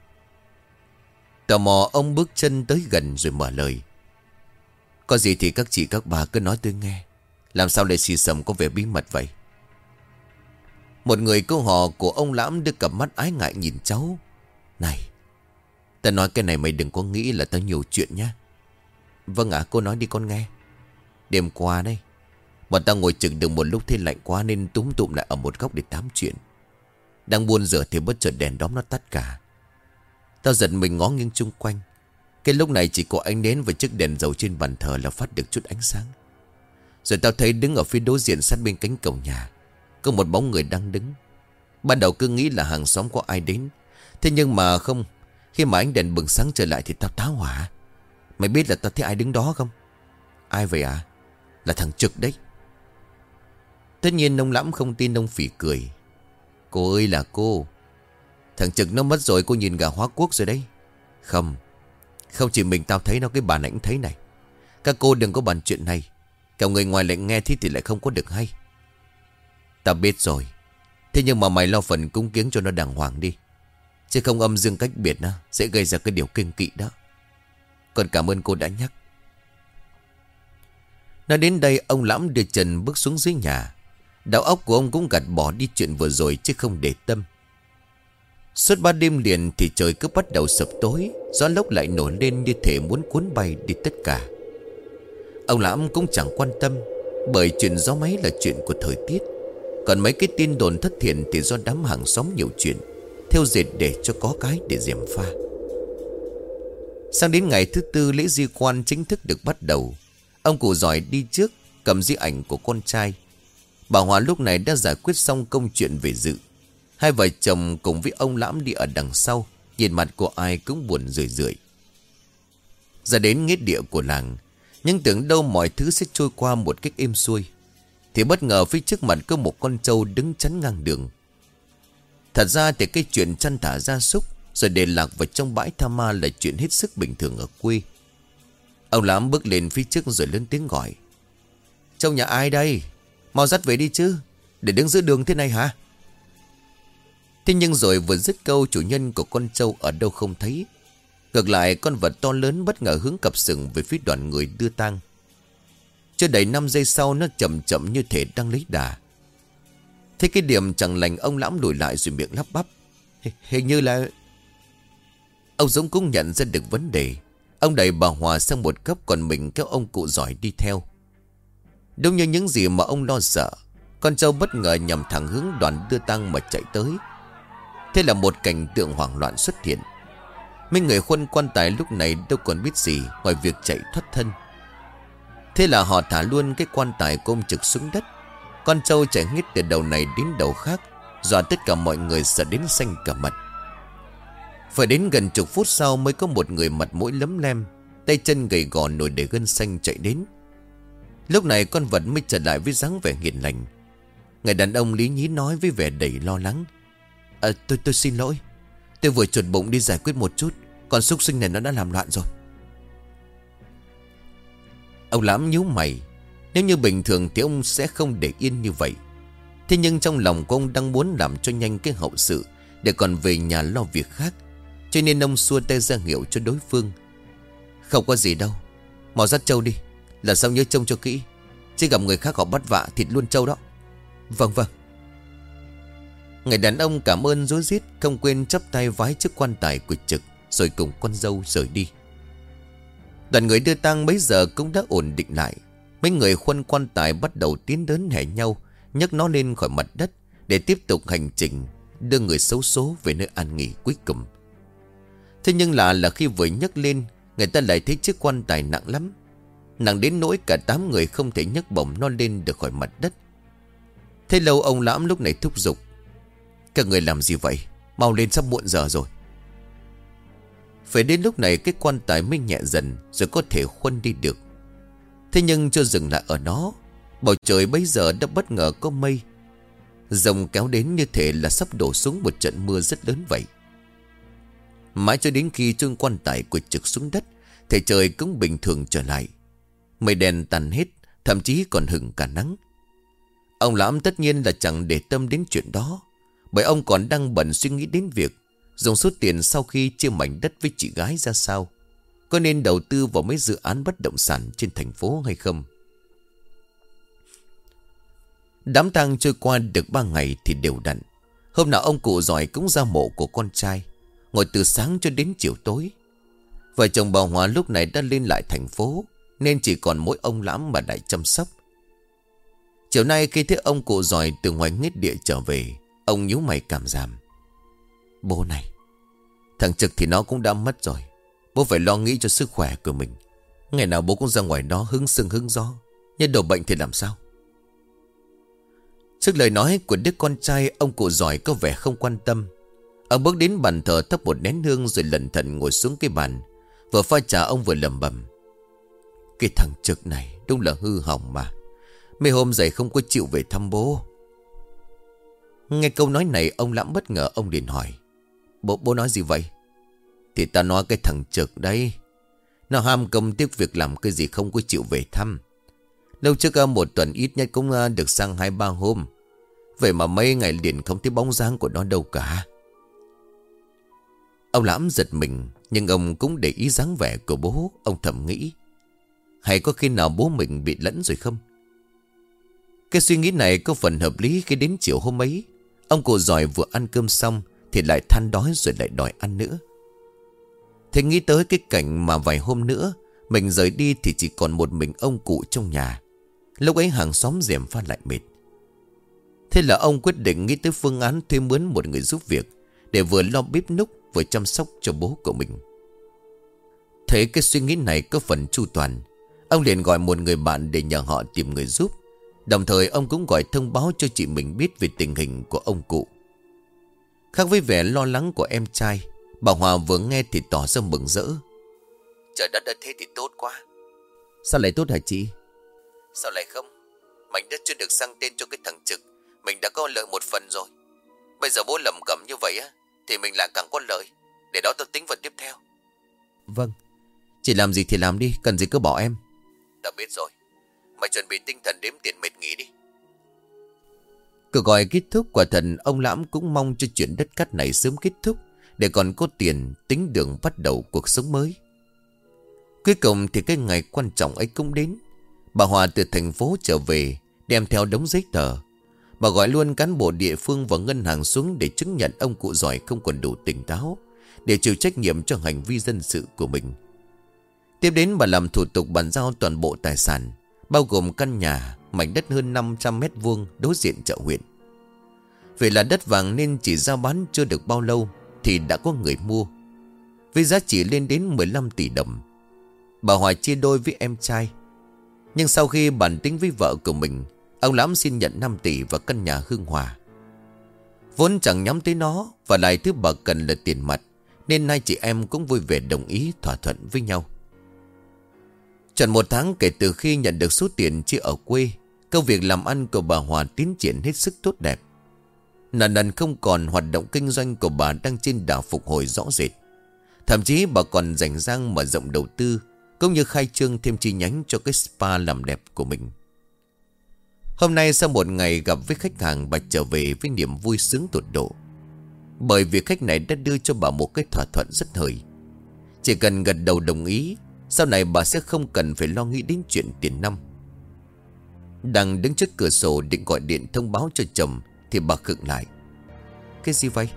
Tò mò ông bước chân tới gần rồi mở lời. Có gì thì các chị các bà cứ nói tôi nghe. Làm sao lại xì xầm có vẻ bí mật vậy? Một người câu hò của ông Lãm đưa cặp mắt ái ngại nhìn cháu. Này, ta nói cái này mày đừng có nghĩ là tao nhiều chuyện nhá. Vâng ạ, cô nói đi con nghe. Đêm qua đây, bọn tao ngồi trực được một lúc thiên lạnh quá nên túm tụm lại ở một góc để tám chuyện. Đang buồn rửa thì bất chợt đèn đóm nó tắt cả. Tao giật mình ngó nghiêng chung quanh. Cái lúc này chỉ có ánh nến và chiếc đèn dầu trên bàn thờ là phát được chút ánh sáng. Rồi tao thấy đứng ở phía đối diện sát bên cánh cổng nhà có một bóng người đang đứng. Ban đầu cứ nghĩ là hàng xóm có ai đến. Thế nhưng mà không. Khi mà ánh đèn bừng sáng trở lại thì tao táo hỏa. Mày biết là tao thấy ai đứng đó không? Ai vậy à? Là thằng Trực đấy. Tất nhiên ông Lãm không tin, ông phỉ cười. Cô ơi là cô. Thằng Trực nó mất rồi, cô nhìn gà hóa quốc rồi đấy. Không, không chỉ mình tao thấy nó, cái bà này cũng thấy này. Các cô đừng có bàn chuyện này. Cả người ngoài lại nghe thì lại không có được hay. Tao biết rồi. Thế nhưng mà mày lo phần cúng kiếng cho nó đàng hoàng đi. Chứ không âm dương cách biệt đó, sẽ gây ra cái điều kiêng kỵ đó. Còn cảm ơn cô đã nhắc. Nói đến đây ông Lãm đưa chân bước xuống dưới nhà. Đầu óc của ông cũng gạt bỏ đi chuyện vừa rồi chứ không để tâm. Suốt 3 đêm liền thì trời cứ bắt đầu sập tối. Gió lốc lại nổi lên như thể muốn cuốn bay đi tất cả. Ông Lãm cũng chẳng quan tâm, bởi chuyện gió máy là chuyện của thời tiết. Còn mấy cái tin đồn thất thiệt thì do đám hàng xóm nhiều chuyện, thêu dệt để cho có cái để gièm pha. Sang đến ngày thứ tư, lễ di quan chính thức được bắt đầu. Ông cụ giỏi đi trước, cầm di ảnh của con trai. Bà Hòa lúc này đã giải quyết xong công chuyện về dự. Hai vợ chồng cùng với ông Lãm đi ở đằng sau. Nhìn mặt của ai cũng buồn rười rượi. Ra đến nghĩa địa của làng, nhưng tưởng đâu mọi thứ sẽ trôi qua một cách êm xuôi, thì bất ngờ phía trước mặt có một con trâu đứng chắn ngang đường. Thật ra thì cái chuyện chăn thả gia súc rồi để lạc vào trong bãi tha ma là chuyện hết sức bình thường ở quê. Ông Lãm bước lên phía trước rồi lớn tiếng gọi. Trâu nhà ai đây? Mau dắt về đi chứ, để đứng giữa đường thế này hả? Thế nhưng rồi vừa dứt câu, chủ nhân của con trâu ở đâu không thấy. Ngược lại, con vật to lớn bất ngờ hướng cặp sừng về phía đoàn người đưa tang. Chưa đầy 5 giây sau, nó chậm chậm như thể đang lấy đà. Thế cái điểm chẳng lành, ông Lãm lùi lại rồi miệng lắp bắp. Hình như là... Ông Dũng cũng nhận ra được vấn đề. Ông đẩy bà Hòa sang một góc, còn mình kéo ông cụ giỏi đi theo. Đúng như những gì mà ông lo sợ, con trâu bất ngờ nhằm thẳng hướng đoàn đưa tang mà chạy tới. Thế là một cảnh tượng hoảng loạn xuất hiện. Mấy người khuân quan tài lúc này đâu còn biết gì ngoài việc chạy thoát thân. Thế là họ thả luôn cái quan tài của ông Trực xuống đất. Con trâu chạy hết từ đầu này đến đầu khác, dọa tất cả mọi người sợ đến xanh cả mặt. Phải đến gần chục phút sau mới có một người mặt mũi lấm lem, tay chân gầy gò nổi đầy gân xanh chạy đến. Lúc này con vật mới trở lại với dáng vẻ hiền lành. Người đàn ông lý nhí nói với vẻ đầy lo lắng. Tôi xin lỗi. Tôi vừa chuột bụng đi giải quyết một chút. Con súc sinh này nó đã làm loạn rồi. Ông Lãm nhíu mày. Nếu như bình thường thì ông sẽ không để yên như vậy. Thế nhưng trong lòng của ông đang muốn làm cho nhanh cái hậu sự, để còn về nhà lo việc khác. Cho nên ông xua tay ra hiệu cho đối phương. Không có gì đâu, mau dắt trâu đi. Lần sau nhớ trông cho kỹ, chứ gặp người khác họ bắt vạ thịt luôn trâu đó. Vâng vâng. Người đàn ông cảm ơn rối rít, không quên chắp tay vái trước quan tài của Trực, rồi cùng con dâu rời đi. Đoàn người đưa tang bấy giờ cũng đã ổn định lại. Mấy người khuân quan tài bắt đầu tiến đến hẻ nhau, nhấc nó lên khỏi mặt đất để tiếp tục hành trình đưa người xấu số về nơi an nghỉ cuối cùng. Thế nhưng là khi vừa nhấc lên, người ta lại thấy chiếc quan tài nặng lắm, nặng đến nỗi cả 8 người không thể nhấc bổng nó lên được khỏi mặt đất. Thế lâu ông Lãm lúc này thúc giục. Các người làm gì vậy? Mau lên, sắp muộn giờ rồi. Phải đến lúc này cái quan tài mới nhẹ dần, rồi có thể khuân đi được. Thế nhưng chưa dừng lại ở đó, bầu trời bấy giờ đã bất ngờ có mây rồng kéo đến như thể là sắp đổ xuống một trận mưa rất lớn vậy. Mãi cho đến khi chôn quan tài của Trực xuống đất thì trời cũng bình thường trở lại. Mây đen tan hết, thậm chí còn hửng cả nắng. Ông Lãm tất nhiên là chẳng để tâm đến chuyện đó, bởi ông còn đang bận suy nghĩ đến việc dùng số tiền sau khi chia mảnh đất với chị gái ra sao. Có nên đầu tư vào mấy dự án bất động sản trên thành phố hay không? Đám tang trôi qua được 3 ngày thì đều đặn. Hôm nào ông cụ giỏi cũng ra mộ của con trai, ngồi từ sáng cho đến chiều tối. Vợ chồng bà Hòa lúc này đã lên lại thành phố, nên chỉ còn mỗi ông Lãm mà đại chăm sóc. Chiều nay khi thấy ông cụ giỏi từ ngoài nghít địa trở về, ông nhíu mày cảm giảm. Bố này, thằng Trực thì nó cũng đã mất rồi. Bố phải lo nghĩ cho sức khỏe của mình. Ngày nào bố cũng ra ngoài đó hứng sưng hứng gió, nhân đổ bệnh thì làm sao? Trước lời nói của đứa con trai, ông cụ giỏi có vẻ không quan tâm. Ông bước đến bàn thờ thắp một nén hương rồi lẩn thận ngồi xuống cái bàn. Vừa pha trà ông vừa lẩm bẩm. Cái thằng Trực này đúng là hư hỏng mà. Mấy hôm dậy không có chịu về thăm bố. Nghe câu nói này ông Lãm bất ngờ, ông liền hỏi. Bố nói gì vậy? Thì ta nói cái thằng Trực đây. Nó ham công tiếc việc làm cái gì không có chịu về thăm. Lâu trước một tuần ít nhất cũng được sang 2-3 hôm. Vậy mà mấy ngày liền không thấy bóng dáng của nó đâu cả. Ông Lãm giật mình, nhưng ông cũng để ý dáng vẻ của bố. Ông thầm nghĩ, hay có khi nào bố mình bị lẫn rồi không? Cái suy nghĩ này có phần hợp lý khi đến chiều hôm ấy, ông cụ giỏi vừa ăn cơm xong thì lại than đói rồi lại đòi ăn nữa. Thế nghĩ tới cái cảnh mà vài hôm nữa mình rời đi thì chỉ còn một mình ông cụ trong nhà. Lúc ấy hàng xóm gièm pha lại mệt. Thế là ông quyết định nghĩ tới phương án thuê mướn một người giúp việc, để vừa lo bếp núc vừa chăm sóc cho bố của mình. Thấy cái suy nghĩ này có phần chu toàn, ông liền gọi một người bạn để nhờ họ tìm người giúp. Đồng thời ông cũng gọi thông báo cho chị mình biết về tình hình của ông cụ. Khác với vẻ lo lắng của em trai, bà Hòa vừa nghe thì tỏ ra mừng rỡ. Trời đất đã thế thì tốt quá. Sao lại tốt hả chị? Sao lại không? Mảnh đất chưa được sang tên cho cái thằng Trực, mình đã có lợi một phần rồi. Bây giờ bố lầm cẩm như vậy á thì mình lại càng có lợi. Để đó tôi tính phần tiếp theo. Vâng, chị làm gì thì làm đi, cần gì cứ bảo em. Đã biết rồi. Mày chuẩn bị tinh thần đếm tiền mệt nghỉ đi. Cuộc gọi kết thúc, quả thật ông Lãm cũng mong cho chuyện đất cát này sớm kết thúc, để còn có tiền tính đường bắt đầu cuộc sống mới. Cuối cùng thì cái ngày quan trọng ấy cũng đến. Bà Hòa từ thành phố trở về, đem theo đống giấy tờ. Bà gọi luôn cán bộ địa phương và ngân hàng xuống để chứng nhận ông cụ giỏi không còn đủ tỉnh táo để chịu trách nhiệm cho hành vi dân sự của mình. Tiếp đến bà làm thủ tục bàn giao toàn bộ tài sản, bao gồm căn nhà, mảnh đất hơn 500 mét vuông đối diện chợ huyện. Vì là đất vàng nên chỉ giao bán chưa được bao lâu thì đã có người mua, với giá trị lên đến 15 tỷ đồng. Bà Hòa chia đôi với em trai. Nhưng sau khi bàn tính với vợ của mình, ông Lãm xin nhận 5 tỷ và căn nhà Hương Hòa. Vốn chẳng nhắm tới nó, và lại thứ bà cần là tiền mặt, nên hai chị em cũng vui vẻ đồng ý thỏa thuận với nhau. Tròn 1 tháng kể từ khi nhận được số tiền chia ở quê, công việc làm ăn của bà Hòa tiến triển hết sức tốt đẹp. Lần không còn, hoạt động kinh doanh của bà đang trên đà phục hồi rõ rệt. Thậm chí bà còn rảnh rang mở rộng đầu tư, cũng như khai trương thêm chi nhánh cho cái spa làm đẹp của mình. Hôm nay sau một ngày gặp với khách hàng, bà trở về với niềm vui sướng tột độ. Bởi vì khách này đã đưa cho bà một cái thỏa thuận rất hời. Chỉ cần gật đầu đồng ý, sau này bà sẽ không cần phải lo nghĩ đến chuyện tiền nong. Đang đứng trước cửa sổ định gọi điện thông báo cho chồng thì bà khựng lại. Cái gì vậy?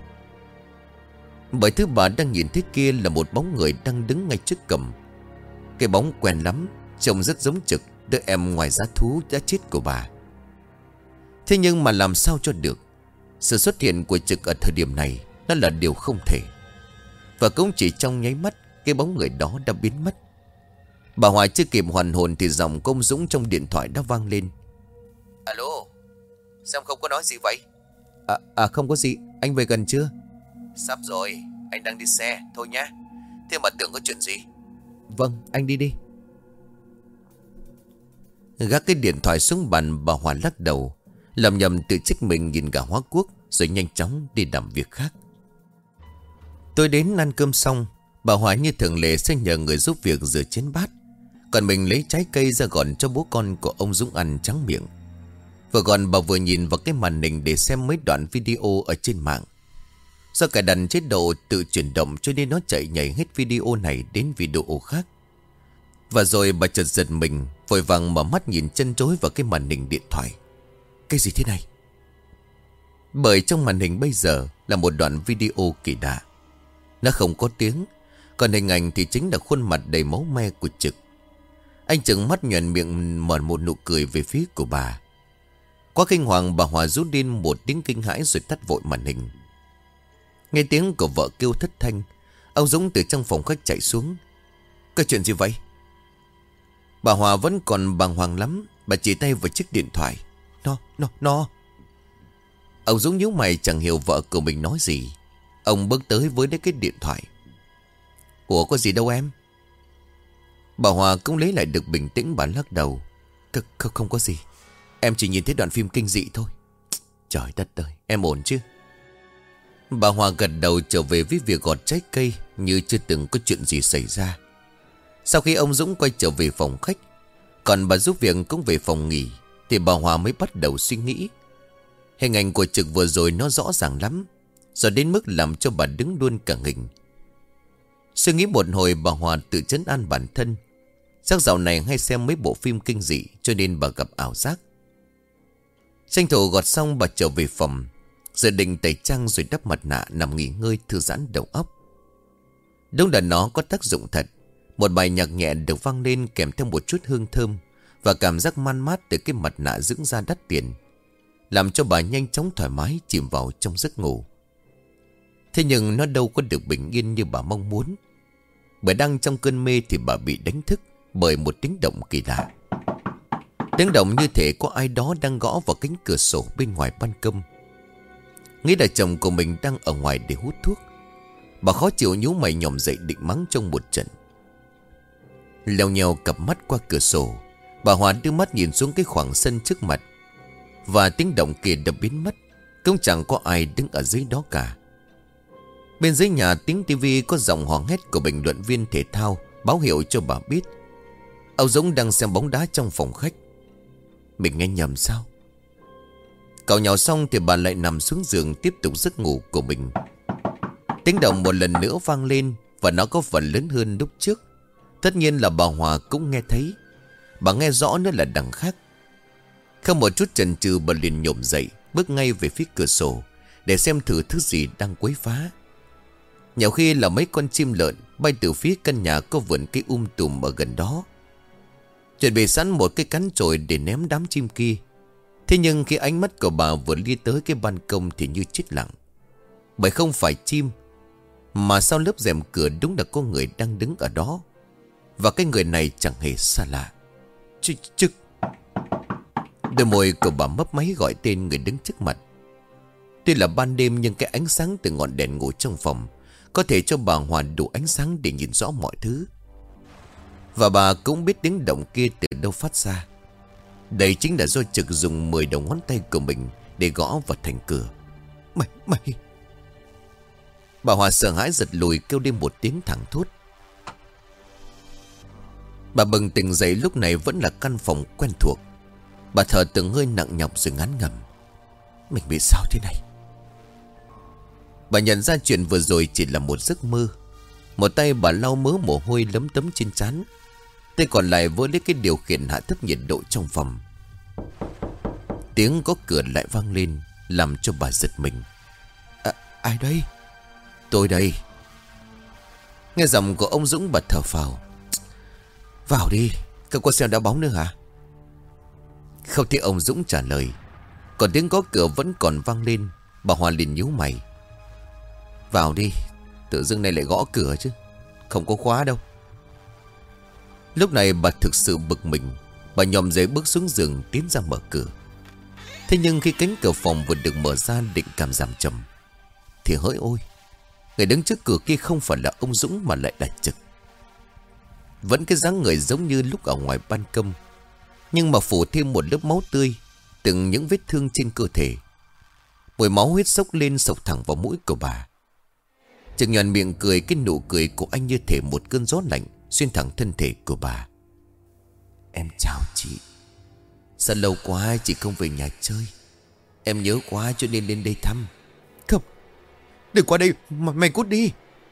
Bởi thứ bà đang nhìn thấy kia là một bóng người đang đứng ngay trước cổng. Cái bóng quen lắm, trông rất giống Trực, đứa em ngoài giá thú đã chết của bà. Thế nhưng mà làm sao cho được? Sự xuất hiện của Trực ở thời điểm này nó là điều không thể. Và cũng chỉ trong nháy mắt, cái bóng người đó đã biến mất. Bà Hoài chưa kịp hoàn hồn thì giọng của ông Dũng trong điện thoại đã vang lên. Alo, sao không có nói gì vậy? Không có gì, anh về gần chưa? Sắp rồi, anh đang đi xe, thôi nhá. Thế mà tưởng có chuyện gì? Vâng, anh đi đi. Gác cái điện thoại xuống bàn, bà Hòa lắc đầu, lầm nhầm tự trách mình nhìn gà Hóa Quốc, rồi nhanh chóng đi làm việc khác. Tôi đến ăn cơm xong, bà Hòa như thường lệ sẽ nhờ người giúp việc rửa chén bát, còn mình lấy trái cây ra gọn cho bố con của ông Dũng ăn trắng miệng. Vừa gọn bà vừa nhìn vào cái màn hình để xem mấy đoạn video ở trên mạng. Do cài đặt chế độ tự chuyển động cho nên nó chạy nhảy hết video này đến video khác. Và rồi bà chợt giật mình, vội vàng mở mắt nhìn chân chối vào cái màn hình điện thoại. Cái gì thế này? Bởi trong màn hình bây giờ là một đoạn video kỳ lạ. Nó không có tiếng, còn hình ảnh thì chính là khuôn mặt đầy máu me của Trực. Anh trừng mắt nhoẻn miệng mở một nụ cười về phía của bà. Quá kinh hoàng, bà Hòa rút lên một tiếng kinh hãi rồi tắt vội màn hình. Nghe tiếng của vợ kêu thất thanh, ông Dũng từ trong phòng khách chạy xuống. Có chuyện gì vậy? Bà Hòa vẫn còn bàng hoàng lắm. Bà chỉ tay vào chiếc điện thoại. Nó. Ông Dũng nhíu mày chẳng hiểu vợ của mình nói gì. Ông bước tới với lấy cái điện thoại. Ủa có gì đâu em? Bà Hòa cũng lấy lại được bình tĩnh, bà lắc đầu. Không có gì. Em chỉ nhìn thấy đoạn phim kinh dị thôi. Trời đất ơi, em ổn chứ? Bà Hòa gật đầu trở về với việc gọt trái cây như chưa từng có chuyện gì xảy ra. Sau khi ông Dũng quay trở về phòng khách, còn bà giúp việc cũng về phòng nghỉ, thì bà Hòa mới bắt đầu suy nghĩ. Hình ảnh của Trực vừa rồi nó rõ ràng lắm, rồi đến mức làm cho bà đứng luôn cả hình. Suy nghĩ một hồi, bà Hòa tự trấn an bản thân. Chắc dạo này hay xem mấy bộ phim kinh dị cho nên bà gặp ảo giác. Tranh thủ gọt xong, bà trở về phòng, giờ định tẩy trang rồi đắp mặt nạ nằm nghỉ ngơi thư giãn đầu óc. Đúng là nó có tác dụng thật. Một bài nhạc nhẹ được vang lên kèm theo một chút hương thơm và cảm giác man mát từ cái mặt nạ dưỡng da đắt tiền, làm cho bà nhanh chóng thoải mái chìm vào trong giấc ngủ. Thế nhưng nó đâu có được bình yên như bà mong muốn. Bởi đang trong cơn mê thì bà bị đánh thức bởi một tiếng động kỳ lạ. Tiếng động như thể có ai đó đang gõ vào cánh cửa sổ bên ngoài ban công. Nghĩ là chồng của mình đang ở ngoài để hút thuốc. Bà khó chịu nhíu mày nhòm dậy định mắng trong một trận. Leo nheo cặp mắt qua cửa sổ, bà Hòa đưa mắt nhìn xuống cái khoảng sân trước mặt. Và tiếng động kia đã biến mất, cũng chẳng có ai đứng ở dưới đó cả. Bên dưới nhà tiếng tivi có giọng hò hét của bình luận viên thể thao báo hiệu cho bà biết ông Dũng đang xem bóng đá trong phòng khách. Mình nghe nhầm sao? Cậu nhào xong thì bà lại nằm xuống giường tiếp tục giấc ngủ của mình. Tiếng động một lần nữa vang lên, và nó có phần lớn hơn lúc trước. Tất nhiên là bà Hòa cũng nghe thấy. Bà nghe rõ nữa là đằng khác. Không một chút chần chừ, bà liền nhổm dậy, bước ngay về phía cửa sổ để xem thử thứ gì đang quấy phá. Nhiều khi là mấy con chim lợn bay từ phía căn nhà có vườn cây tùm ở gần đó, chuẩn bị sẵn một cái cán chổi để ném đám chim kia. Thế nhưng khi ánh mắt của bà vừa đi tới cái ban công thì như chết lặng. Bởi không phải chim, mà sau lớp rèm cửa đúng là có người đang đứng ở đó. Và cái người này chẳng hề xa lạ. Trực. Đôi môi của bà mấp máy gọi tên người đứng trước mặt. Tuy là ban đêm nhưng cái ánh sáng từ ngọn đèn ngủ trong phòng có thể cho bà Hòa đủ ánh sáng để nhìn rõ mọi thứ. Và bà cũng biết tiếng động kia từ đâu phát ra. Đây chính là do Trực dùng 10 đầu ngón tay của mình để gõ vào thành cửa. Mày. Bà Hòa sợ hãi giật lùi, kêu lên một tiếng thẳng thốt. Bà bừng tỉnh dậy lúc này vẫn là căn phòng quen thuộc. Bà thở từng hơi nặng nhọc rồi ngán ngẩm. Mình bị sao thế này? Bà nhận ra chuyện vừa rồi chỉ là một giấc mơ. Một tay bà lau mớ mồ hôi lấm tấm trên trán, tay còn lại vỗ lấy cái điều khiển hạ thấp nhiệt độ trong phòng. Tiếng có cửa lại vang lên, làm cho bà giật mình. Ai đây? Tôi đây. Nghe giọng của ông Dũng, bà thở phào. Vào đi, không có xem đá bóng nữa hả? Không thấy ông Dũng trả lời, còn tiếng gõ cửa vẫn còn vang lên. Bà Hòa liền nhíu mày. Vào đi, tự dưng này lại gõ cửa chứ, không có khóa đâu. Lúc này bà thực sự bực mình. Bà nhòm dậy bước xuống giường tiến ra mở cửa. Thế nhưng khi cánh cửa phòng vừa được mở ra định cảm giảm trầm thì hỡi ôi, người đứng trước cửa kia không phải là ông Dũng mà lại là Trực. Vẫn cái dáng người giống như lúc ở ngoài ban công, nhưng mà phủ thêm một lớp máu tươi, từng những vết thương trên cơ thể. Mùi máu huyết sốc lên sộc thẳng vào mũi của bà. Chợt nhoẻn miệng cười, cái nụ cười của anh như thể một cơn gió lạnh xuyên thẳng thân thể của bà. Em chào chị. Sao lâu quá chị không về nhà chơi? Em nhớ quá cho nên lên đây thăm. Không, đừng qua đây, mày cút đi.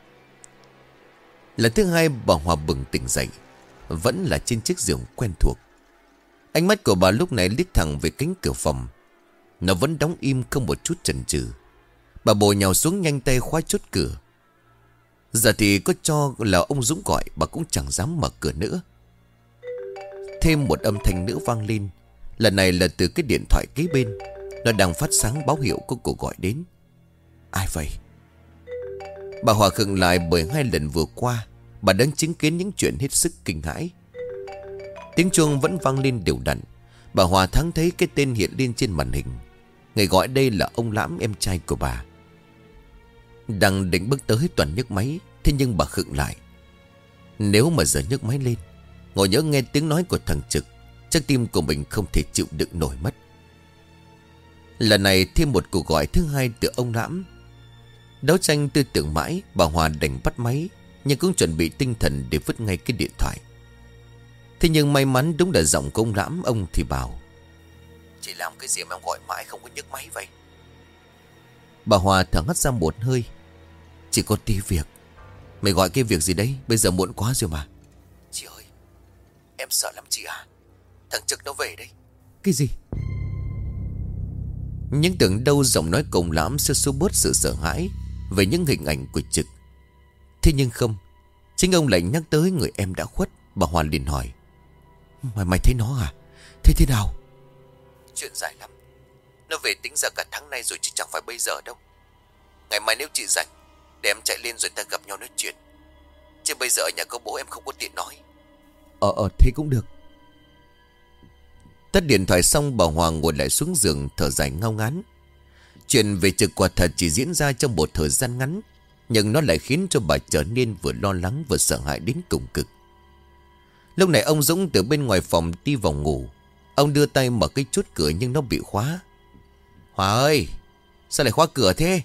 Lần thứ hai bà Hòa bừng tỉnh dậy, vẫn là trên chiếc giường quen thuộc. Ánh mắt của bà lúc này liếc thẳng về cánh cửa phòng. Nó vẫn đóng im không một chút chần chừ. Bà bồi nhào xuống nhanh tay khóa chốt cửa. Giờ thì có cho là ông Dũng gọi, bà cũng chẳng dám mở cửa nữa. Thêm một âm thanh nữa vang lên. Lần này là từ cái điện thoại kế bên. Nó đang phát sáng báo hiệu có cuộc gọi đến. Ai vậy? Bà Hòa khựng lại bởi hai lần vừa qua bà đang chứng kiến những chuyện hết sức kinh hãi. Tiếng chuông vẫn vang lên đều đặn. Bà Hòa thoáng thấy cái tên hiện lên trên màn hình. Người gọi đây là ông Lãm, em trai của bà. Đang định bước tới toàn nhấc máy, thế nhưng bà khựng lại. Nếu mà giờ nhấc máy lên, ngồi nhớ nghe tiếng nói của thằng Trực, chắc tim của mình không thể chịu đựng nổi mất. Lần này thêm một cuộc gọi thứ hai từ ông Lãm. Đấu tranh tư tưởng mãi, bà Hòa đành bắt máy, nhưng cũng chuẩn bị tinh thần để vứt ngay cái điện thoại. Thế nhưng may mắn đúng là giọng của ông Lãm. Ông thì bảo: Chị làm cái gì mà em gọi mãi không có nhấc máy vậy? Bà Hòa thở hắt ra một hơi. Chỉ có tí việc. Mày gọi cái việc gì đấy? Bây giờ muộn quá rồi mà. Chị ơi, em sợ lắm chị à. Thằng Trực nó về đấy. Cái gì? Nhưng tưởng đâu giọng nói của ông Lãm sẽ xua bớt sự sợ hãi về những hình ảnh của Trực. Thế nhưng không. Chính ông lại nhắc tới người em đã khuất. Bà Hòa liền hỏi: Mày thấy nó à? Thế thế nào? Chuyện dài lắm. Nó về tính ra cả tháng nay rồi chứ chẳng phải bây giờ đâu. Ngày mai nếu chị rảnh, để em chạy lên rồi ta gặp nhau nói chuyện. Chứ bây giờ ở nhà có bố em không có tiện nói. Thế cũng được. Tắt điện thoại xong, bà Hoàng ngồi lại xuống giường thở dài ngao ngán. Chuyện về Trực quả thật chỉ diễn ra trong một thời gian ngắn, nhưng nó lại khiến cho bà trở nên vừa lo lắng vừa sợ hãi đến cùng cực. Lúc này ông Dũng từ bên ngoài phòng đi vào ngủ. Ông đưa tay mở cái chốt cửa nhưng nó bị khóa. Hòa ơi, sao lại khóa cửa thế?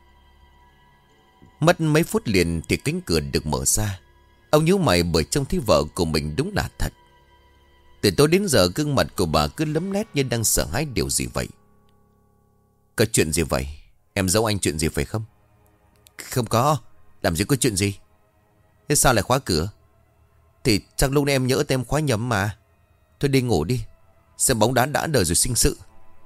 Mất mấy phút liền thì cánh cửa được mở ra. Ông nhíu mày bởi trông thấy vợ của mình đúng là thật. Từ tối đến giờ gương mặt của bà cứ lấm lét như đang sợ hãi điều gì vậy. Có chuyện gì vậy? Em giấu anh chuyện gì phải không? Không có. Làm gì có chuyện gì? Thế sao lại khóa cửa? Thì chắc lúc nãy em nhỡ tem khóa nhầm mà. Thôi đi ngủ đi. Xem bóng đá đã đời rồi sinh sự.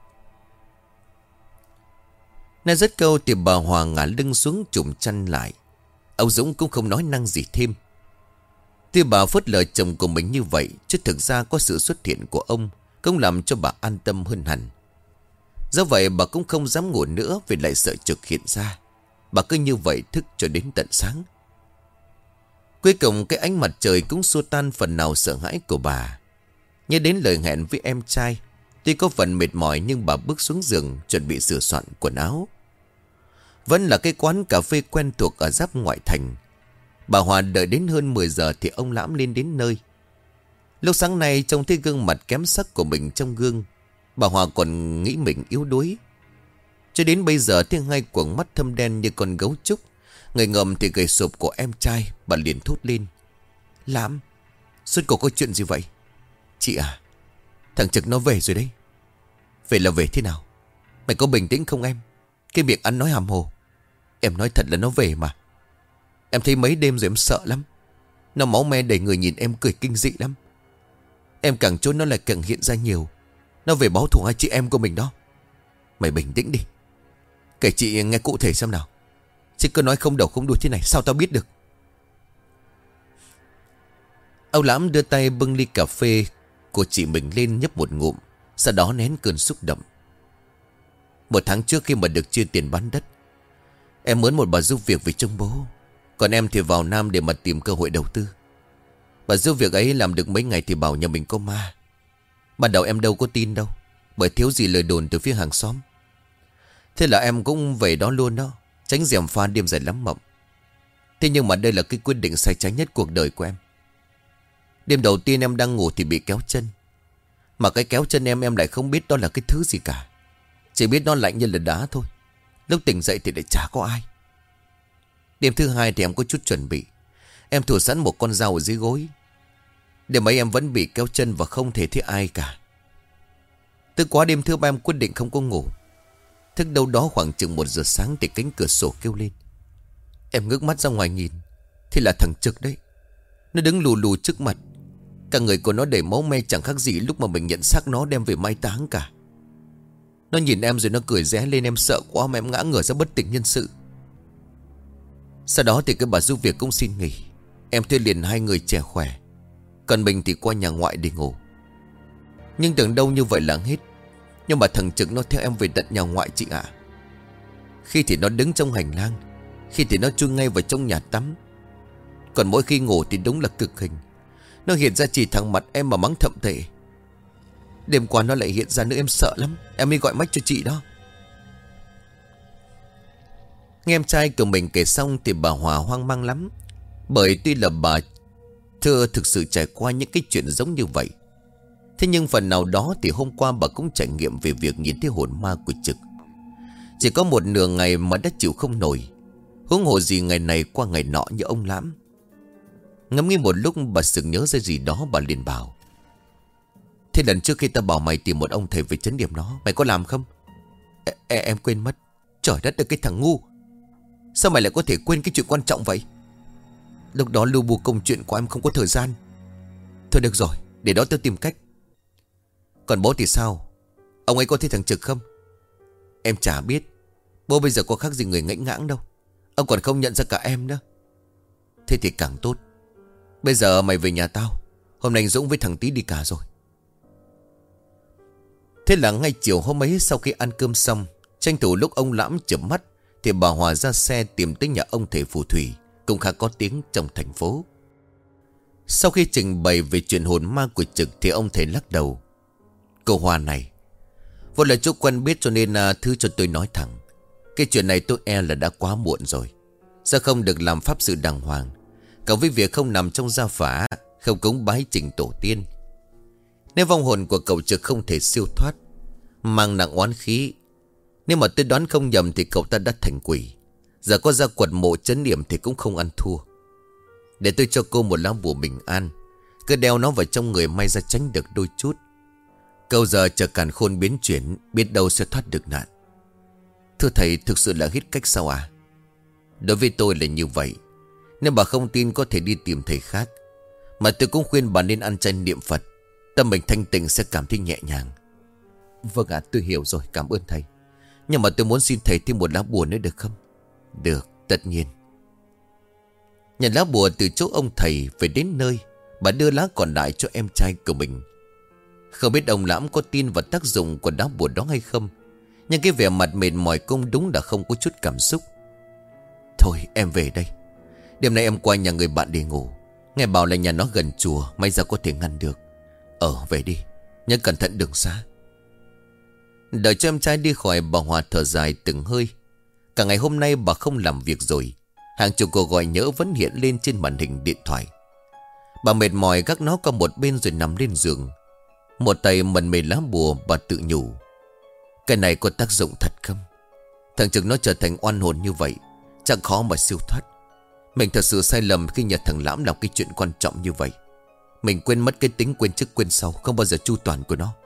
Nói dứt câu thì bà Hoàng ngả lưng xuống trùm chăn lại. Ông Dũng cũng không nói năng gì thêm. Tuy bà phớt lờ chồng của mình như vậy, chứ thực ra có sự xuất hiện của ông cũng làm cho bà an tâm hơn hẳn. Do vậy bà cũng không dám ngủ nữa vì lại sợ Trực hiện ra. Bà cứ như vậy thức cho đến tận sáng. Cuối cùng cái ánh mặt trời cũng xua tan phần nào sợ hãi của bà. Nhớ đến lời hẹn với em trai, tuy có phần mệt mỏi nhưng bà bước xuống giường chuẩn bị sửa soạn quần áo. Vẫn là cái quán cà phê quen thuộc ở giáp ngoại thành. Bà Hòa đợi đến hơn 10 giờ thì ông Lãm lên đến nơi. Lúc sáng nay trông thấy gương mặt kém sắc của mình trong gương, bà Hòa còn nghĩ mình yếu đuối. Cho đến bây giờ thấy hai quầng mắt thâm đen như con gấu trúc, người ngầm thì gầy sụp của em trai. Bà liền thốt lên: Lãm, suốt cuộc có chuyện gì vậy? Chị à, thằng Trực nó về rồi đấy. Về là về thế nào? Mày có bình tĩnh không em? Cái miệng ăn nói hàm hồ. Em nói thật là nó về mà. Em thấy mấy đêm rồi em sợ lắm. Nó máu me đầy người, nhìn em cười kinh dị lắm. Em càng trốn nó lại càng hiện ra nhiều. Nó về báo thù hai chị em của mình đó. Mày bình tĩnh đi. Kể chị nghe cụ thể xem nào. Chứ cứ nói không đầu không đuôi thế này sao tao biết được? Ông Lãm đưa tay bưng ly cà phê của chị mình lên nhấp một ngụm, sau đó nén cơn xúc động. 1 tháng trước khi mà được chia tiền bán đất, em mướn một bà giúp việc về trông bố. Còn em thì vào Nam để mà tìm cơ hội đầu tư. Bà giúp việc ấy làm được mấy ngày thì bảo nhà mình có ma. Ban đầu em đâu có tin đâu, bởi thiếu gì lời đồn từ phía hàng xóm. Thế là em cũng về đó luôn đó, tránh gièm pha đêm dài lắm mộng. Thế nhưng mà đây là cái quyết định sai trái nhất cuộc đời của em. Đêm đầu tiên em đang ngủ thì bị kéo chân. Mà cái kéo chân em lại không biết đó là cái thứ gì cả. Chỉ biết nó lạnh như là đá thôi. Lúc tỉnh dậy thì lại chả có ai. Đêm thứ hai thì em có chút chuẩn bị. Em thủ sẵn một con dao ở dưới gối. Đêm ấy em vẫn bị kéo chân và không thể thấy ai cả. Từ quá đêm thứ ba em quyết định không có ngủ. Thức đâu đó khoảng chừng 1 giờ sáng thì cánh cửa sổ kêu lên. Em ngước mắt ra ngoài nhìn thì là thằng Trực đấy. Nó đứng lù lù trước mặt. Cả người của nó đầy máu me, chẳng khác gì lúc mà mình nhận xác nó đem về mai táng cả. Nó nhìn em rồi nó cười ré lên. Em sợ quá mà em ngã ngửa ra bất tỉnh nhân sự. Sau đó thì cái bà giúp việc cũng xin nghỉ. Em thuê liền 2 người trẻ khỏe, còn mình thì qua nhà ngoại để ngủ. Nhưng tưởng đâu như vậy là hết. Nhưng mà thằng Trực nó theo em về tận nhà ngoại chị ạ. Khi thì nó đứng trong hành lang, khi thì nó chui ngay vào trong nhà tắm. Còn mỗi khi ngủ thì đúng là cực hình. Nó hiện ra chỉ thẳng mặt em mà mắng thậm tệ. Đêm qua nó lại hiện ra nữa, em sợ lắm. Em mới gọi mách cho chị đó. Nghe em trai của mình kể xong thì bà Hòa hoang mang lắm. Bởi tuy là bà chưa thực sự trải qua những cái chuyện giống như vậy, thế nhưng phần nào đó thì hôm qua bà cũng trải nghiệm về việc nhìn thấy hồn ma của Trực. Chỉ có một nửa ngày mà đã chịu không nổi, huống hồ gì ngày này qua ngày nọ như ông Lãm. Ngẫm nghĩ một lúc bà sực nhớ ra gì đó. Bà liền bảo: Thế lần trước khi ta bảo mày tìm một ông thầy về trấn điểm nó, mày có làm không? Em quên mất. Trời đất ơi, cái thằng ngu, sao mày lại có thể quên cái chuyện quan trọng vậy? Lúc đó lưu bu công chuyện của em không có thời gian. Thôi được rồi, để đó tôi tìm cách. Còn bố thì sao? Ông ấy có thấy thằng Trực không? Em chả biết. Bố bây giờ có khác gì người ngãnh ngãng đâu. Ông còn không nhận ra cả em nữa. Thế thì càng tốt. Bây giờ mày về nhà tao. Hôm nay Dũng với thằng Tí đi cả rồi. Thế là ngay chiều hôm ấy, sau khi ăn cơm xong, tranh thủ lúc ông Lãm chợp mắt thì bà Hòa ra xe tìm tới nhà ông thầy phù thủy, cũng khá có tiếng trong thành phố. Sau khi trình bày về chuyện hồn ma của Trực thì ông thầy lắc đầu: Cô Hòa này, vô là chú quen biết cho nên thứ cho tôi nói thẳng. Cái chuyện này tôi e là đã quá muộn rồi. Sao không được làm pháp sự đàng hoàng, cộng với việc không nằm trong gia phả, không cúng bái trình tổ tiên. Nếu vong hồn của cậu Trực không thể siêu thoát, mang nặng oán khí, nếu mà tôi đoán không nhầm thì cậu ta đã thành quỷ. Giờ có ra quật mộ trấn điểm thì cũng không ăn thua. Để tôi cho cô một lá bùa bình an, cứ đeo nó vào trong người, may ra tránh được đôi chút. Câu giờ chờ càn khôn biến chuyển, biết đâu sẽ thoát được nạn. Thưa thầy, thực sự là hết cách sao à? Đối với tôi là như vậy. Nếu bà không tin có thể đi tìm thầy khác, mà tôi cũng khuyên bà nên ăn chay niệm Phật. Tâm mình thanh tịnh sẽ cảm thấy nhẹ nhàng. Vâng ạ, tôi hiểu rồi, cảm ơn thầy. Nhưng mà tôi muốn xin thầy thêm một lá bùa nữa được không? Được, tất nhiên. Nhận lá bùa từ chỗ ông thầy, về đến nơi, bà đưa lá còn lại cho em trai của mình. Không biết ông Lãm có tin vào tác dụng của lá bùa đó hay không, nhưng cái vẻ mặt mệt mỏi cũng đúng là không có chút cảm xúc. Thôi em về đây. Đêm nay em qua nhà người bạn để ngủ. Nghe bảo là nhà nó gần chùa, may ra có thể ngăn được. Về đi, nhớ cẩn thận đường xa. Đợi cho em trai đi khỏi, bà Hòa thở dài từng hơi. Cả ngày hôm nay bà không làm việc rồi. Hàng chục cuộc gọi nhỡ vẫn hiện lên trên màn hình điện thoại. Bà mệt mỏi gác nó qua một bên rồi nằm lên giường. Một tay mần mề lá bùa, bà tự nhủ: Cái này có tác dụng thật không? Thằng Trực nó trở thành oan hồn như vậy, chẳng khó mà siêu thoát. Mình thật sự sai lầm khi nhờ thằng Lãm làm cái chuyện quan trọng như vậy. Mình quên mất cái tính quên trước quên sau, không bao giờ chu toàn của nó.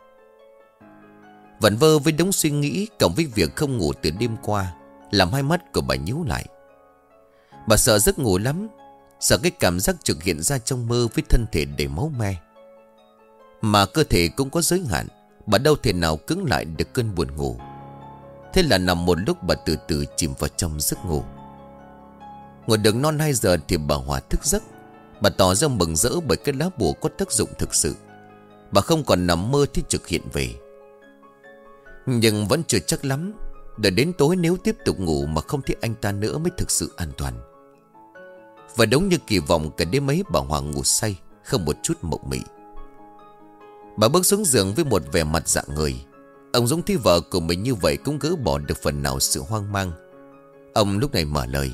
Vẩn vơ với đống suy nghĩ, cộng với việc không ngủ từ đêm qua, làm hai mắt của bà nhíu lại. Bà sợ giấc ngủ lắm, sợ cái cảm giác Trực hiện ra trong mơ với thân thể đầy máu me. Mà cơ thể cũng có giới hạn, bà đâu thể nào cứng lại được cơn buồn ngủ. Thế là nằm một lúc bà từ từ chìm vào trong giấc ngủ. Ngồi được non 2 giờ thì bà Hòa thức giấc. Bà tỏ ra mừng rỡ bởi cái lá bùa có tác dụng thực sự. Bà không còn nằm mơ thấy Trực hiện về. Nhưng vẫn chưa chắc lắm. Đợi đến tối nếu tiếp tục ngủ mà không thấy anh ta nữa mới thực sự an toàn. Và đúng như kỳ vọng, cả đêm ấy bà Hòa ngủ say, không một chút mộng mị. Bà bước xuống giường với một vẻ mặt rạng ngời. Ông Dũng thấy vợ của mình như vậy cũng gỡ bỏ được phần nào sự hoang mang. Ông lúc này mở lời: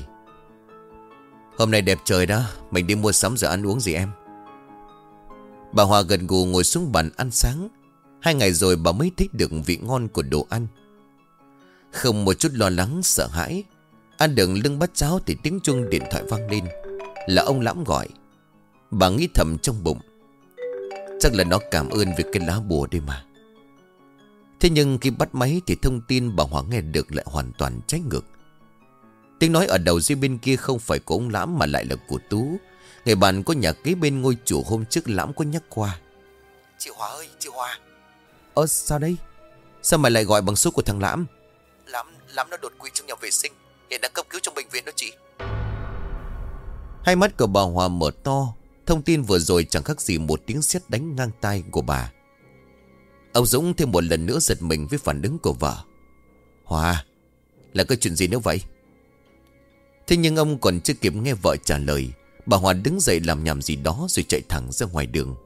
Hôm nay đẹp trời đó, mình đi mua sắm rồi ăn uống gì em? Bà Hòa gần gù ngồi xuống bàn ăn sáng. 2 ngày rồi bà mới thích được vị ngon của đồ ăn. Không một chút lo lắng sợ hãi, Ăn được lưng bát cháo thì tiếng chuông điện thoại vang lên. Là ông Lãm gọi. Bà nghĩ thầm trong bụng, chắc là nó cảm ơn vì cái lá bùa đây mà. Thế nhưng khi bắt máy thì thông tin bà Hòa nghe được lại hoàn toàn trái ngược. Tiếng nói ở đầu dây bên kia không phải của ông Lãm mà lại là của Tú, người bạn có nhà kế bên ngôi chùa hôm trước Lãm có nhắc qua. Chị Hòa ơi, chị Hòa. Sao đây? Sao mày lại gọi bằng số của thằng Lãm? Lãm nó đột quỵ trong nhà vệ sinh, hiện đang cấp cứu trong bệnh viện đó chị. Hai mắt của bà Hòa mở to. Thông tin vừa rồi chẳng khác gì một tiếng sét đánh ngang tai của bà. Ông Dũng thêm một lần nữa giật mình với phản ứng của vợ. Hòa, là cái chuyện gì nữa vậy? Thế nhưng ông còn chưa kịp nghe vợ trả lời, bà Hòa đứng dậy làm nhảm gì đó rồi chạy thẳng ra ngoài đường.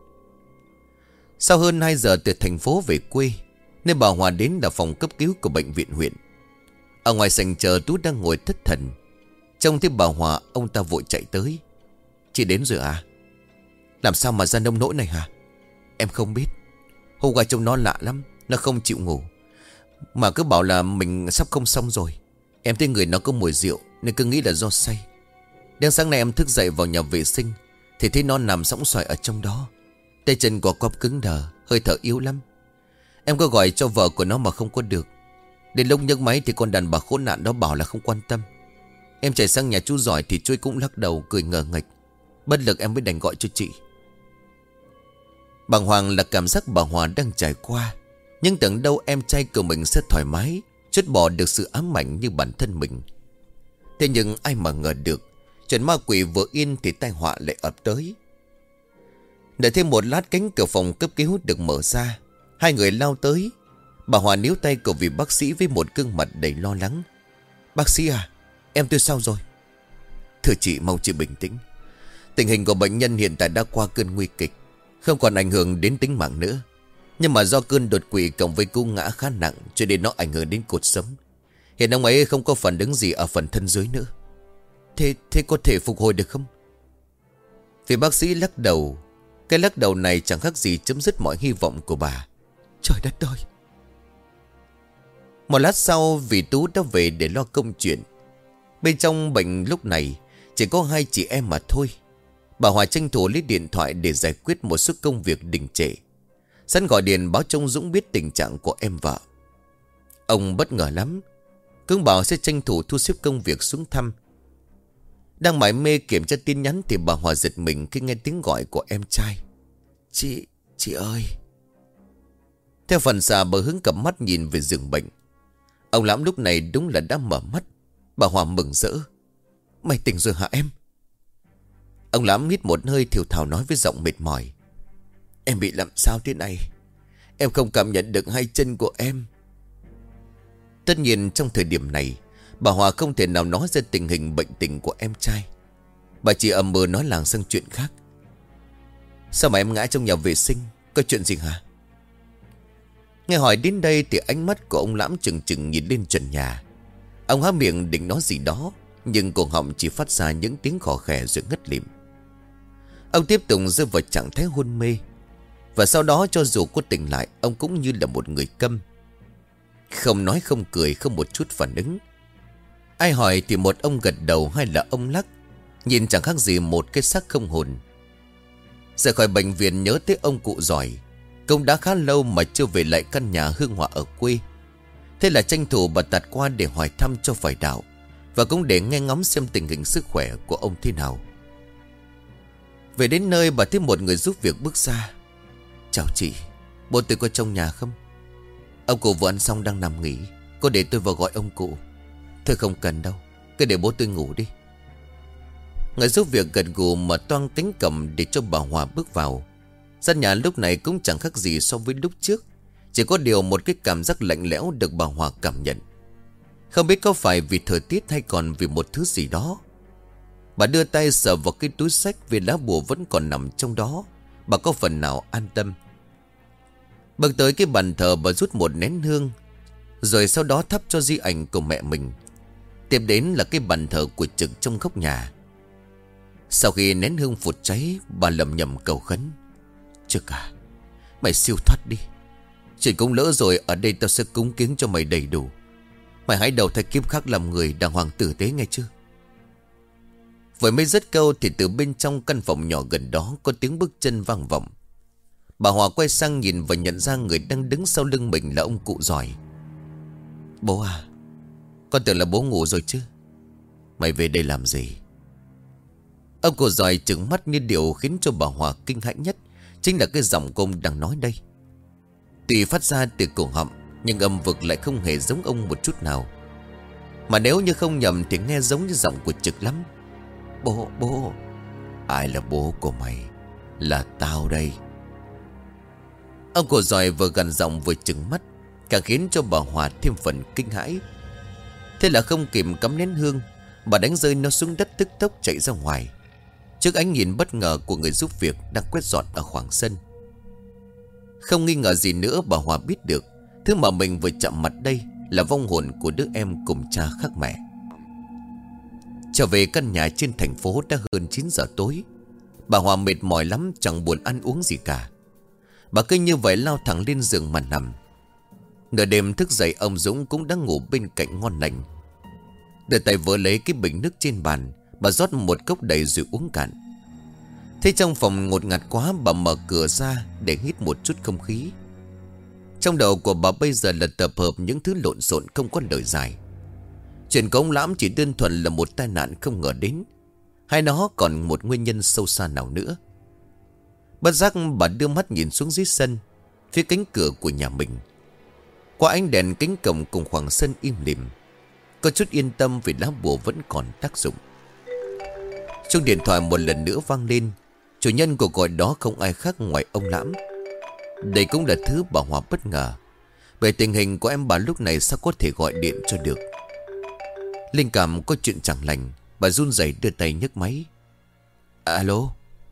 Sau hơn 2 giờ từ thành phố về quê, nơi bà Hòa đến là phòng cấp cứu của bệnh viện huyện. Ở ngoài sảnh chờ, Tú đang ngồi thất thần. Trông thấy bà Hòa, ông ta vội chạy tới. Chị đến rồi à? Làm sao mà ra nông nỗi này hả? Em không biết. Hôm qua trông nó lạ lắm, nó không chịu ngủ, mà cứ bảo là mình sắp không xong rồi. Em thấy người nó có mùi rượu nên cứ nghĩ là do say. Đến sáng nay em thức dậy vào nhà vệ sinh thì thấy nó nằm sõng soài ở trong đó. Tay chân của cọp cứng đờ, hơi thở yếu lắm. Em có gọi cho vợ của nó mà không có được. Đến lúc nhấc máy thì con đàn bà khốn nạn đó bảo là không quan tâm. Em chạy sang nhà chú Giỏi thì chú ấy cũng lắc đầu cười ngờ nghệch. Bất lực em mới đành gọi cho chị. Bàng hoàng là cảm giác bà Hòa đang trải qua, nhưng tưởng đâu em trai của mình sẽ thoải mái, trút bỏ được sự ám ảnh như bản thân mình. Thế nhưng ai mà ngờ được, chuyện ma quỷ vừa yên thì tai họa lại ập tới. Đợi thêm một lát, cánh cửa phòng cấp cứu được mở ra. Hai người lao tới. Bà Hòa níu tay của vị bác sĩ với một gương mặt đầy lo lắng. Bác sĩ à, em tôi sao rồi? Thưa chị, mong chị bình tĩnh. Tình hình của bệnh nhân hiện tại đã qua cơn nguy kịch, không còn ảnh hưởng đến tính mạng nữa. Nhưng mà do cơn đột quỵ cộng với cú ngã khá nặng, cho nên nó ảnh hưởng đến cột sống. Hiện ông ấy không có phản ứng gì ở phần thân dưới nữa. Thế có thể phục hồi được không? Vị bác sĩ lắc đầu. Cái lắc đầu này chẳng khác gì chấm dứt mọi hy vọng của bà. Trời đất ơi! Một lát sau, vị Tú đã về để lo công chuyện. Bên trong bệnh lúc này chỉ có hai chị em mà thôi. Bà Hòa tranh thủ lấy điện thoại để giải quyết một số công việc đình trệ. Sẵn gọi điện báo cho ông Dũng biết tình trạng của em vợ. Ông bất ngờ lắm, cưng bảo sẽ tranh thủ thu xếp công việc xuống thăm. Đang mải mê kiểm tra tin nhắn thì bà Hòa giật mình khi nghe tiếng gọi của em trai. Chị ơi! Theo phần xà, bà hướng cặp mắt nhìn về giường bệnh. Ông Lãm lúc này đúng là đã mở mắt. Bà Hòa mừng rỡ. Mày tỉnh rồi hả em? Ông Lãm hít một hơi thều thào nói với giọng mệt mỏi. Em bị làm sao thế này? Em không cảm nhận được hai chân của em. Tất nhiên trong thời điểm này, bà Hòa không thể nào nói ra tình hình bệnh tình của em trai. Bà chỉ ậm ừ nói làng sang chuyện khác. Sao mà em ngã trong nhà vệ sinh? Có chuyện gì hả? Nghe hỏi đến đây thì ánh mắt của ông Lãm chừng chừng nhìn lên trần nhà. Ông há miệng định nói gì đó, nhưng cổ họng chỉ phát ra những tiếng khò khè rồi ngất lịm. Ông tiếp tục rơi vào trạng thái hôn mê. Và sau đó cho dù có tỉnh lại, ông cũng như là một người câm, không nói không cười, không một chút phản ứng. Ai hỏi thì một ông gật đầu, hay là ông lắc, nhìn chẳng khác gì một cái xác không hồn. Rời khỏi bệnh viện nhớ tới ông cụ Giỏi. Cũng đã khá lâu mà chưa về lại căn nhà hương hỏa ở quê. Thế là tranh thủ bà tạt qua để hỏi thăm cho phải đạo, và cũng để nghe ngóng xem tình hình sức khỏe của ông thế nào. Về đến nơi, bà thấy một người giúp việc bước ra. Chào chị, bố tôi có trong nhà không? Ông cụ vừa ăn xong đang nằm nghỉ, có để tôi vào gọi ông cụ? Thôi không cần đâu, cứ để bố tôi ngủ đi. Người giúp việc gật gù mà toang cánh cổng để cho bà Hòa bước vào. Gian nhà lúc này cũng chẳng khác gì so với lúc trước, chỉ có điều một cái cảm giác lạnh lẽo được bà Hòa cảm nhận. Không biết có phải vì thời tiết hay còn vì một thứ gì đó. Bà đưa tay sờ vào cái túi xách, vì lá bùa vẫn còn nằm trong đó. Bà có phần nào an tâm. Bước tới cái bàn thờ, bà rút một nén hương, rồi sau đó thắp cho di ảnh của mẹ mình. Tiếp đến là cái bàn thờ của Trực trong góc nhà. Sau khi nén hương phụt cháy, bà lẩm nhẩm cầu khấn. Trực à, mày siêu thoát đi. Chuyện cũng lỡ rồi, ở đây tao sẽ cúng kiến cho mày đầy đủ. Mày hãy đầu thai kiếp khác làm người đàng hoàng tử tế nghe chưa? Vừa mới dứt câu thì từ bên trong căn phòng nhỏ gần đó có tiếng bước chân vang vọng. Bà Hòa quay sang nhìn và nhận ra người đang đứng sau lưng mình là ông cụ Giỏi. Bố à, con tưởng là bố ngủ rồi chứ. Mày về đây làm gì? Ông cụ Giỏi trừng mắt như điều khiến cho bà Hòa kinh hãi nhất chính là cái giọng của ông đang nói đây. Tuy phát ra từ cổ họng nhưng âm vực lại không hề giống ông một chút nào. Mà nếu như không nhầm thì nghe giống như giọng của Trực lắm. Bố. Ai là bố của mày? Là tao đây. Ông cụ Giỏi vừa gằn giọng vừa trừng mắt, càng khiến cho bà Hòa thêm phần kinh hãi. Thế là không kịp cắm nén hương, bà đánh rơi nó xuống đất tức tốc chạy ra ngoài, trước ánh nhìn bất ngờ của người giúp việc đang quét dọn ở khoảng sân. Không nghi ngờ gì nữa, bà Hòa biết được thứ mà mình vừa chạm mặt đây là vong hồn của đứa em cùng cha khác mẹ. Trở về căn nhà trên thành phố đã hơn 9 giờ tối. Bà Hòa mệt mỏi lắm, chẳng buồn ăn uống gì cả. Bà cứ như vậy lao thẳng lên giường mà nằm. Nửa đêm thức dậy, ông Dũng cũng đang ngủ bên cạnh ngon lành. Đưa tay vỡ lấy cái bình nước trên bàn, bà rót một cốc đầy rồi uống cạn. Thế trong phòng ngột ngạt quá, bà mở cửa ra để hít một chút không khí. Trong đầu của bà bây giờ là tập hợp những thứ lộn xộn không có lời giải. Chuyện của ông Lãm chỉ đơn thuần là một tai nạn không ngờ đến, hay nó còn một nguyên nhân sâu xa nào nữa? Bất giác bà đưa mắt nhìn xuống dưới sân, phía cánh cửa của nhà mình. Qua ánh đèn cánh cổng cùng khoảng sân im lìm, có chút yên tâm vì lá bùa vẫn còn tác dụng. Chuông điện thoại một lần nữa vang lên. Chủ nhân của gọi đó không ai khác ngoài ông Lãm. Đây cũng là thứ bà Hòa bất ngờ, bởi tình hình của em bà lúc này sao có thể gọi điện cho được. Linh cảm có chuyện chẳng lành, bà run rẩy đưa tay nhấc máy. Alo.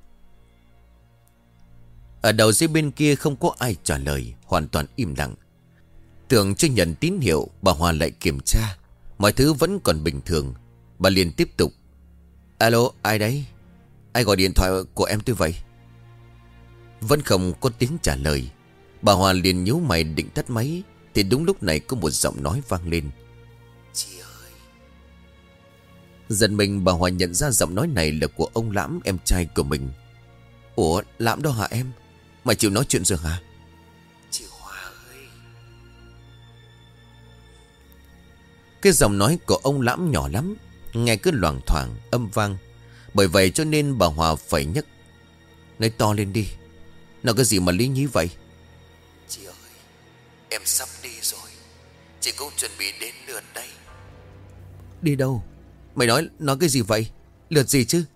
Ở đầu dây bên kia không có ai trả lời, hoàn toàn im lặng. Tưởng chưa nhận tín hiệu, bà Hòa lại kiểm tra, mọi thứ vẫn còn bình thường. Bà liền tiếp tục. Alo, ai đấy? Ai gọi điện thoại của em tôi vậy? Vẫn không có tiếng trả lời. Bà Hòa liền nhíu mày định tắt máy, thì đúng lúc này có một giọng nói vang lên. Chị ơi. Giật mình, bà Hòa nhận ra giọng nói này là của ông Lãm, em trai của mình. Ủa, Lãm đó hả em? Mày chịu nói chuyện rồi hả? Chị Hòa ơi. Cái giọng nói của ông Lãm nhỏ lắm, nghe cứ loảng thoảng âm vang. Bởi vậy cho nên bà Hòa phải nhấc. Nói to lên đi. Nó cái gì mà lý nhí vậy? Chị ơi, em sắp đi rồi. Chị cũng chuẩn bị đến lượt đây. Đi đâu? Mày nói cái gì vậy? Lượt gì chứ?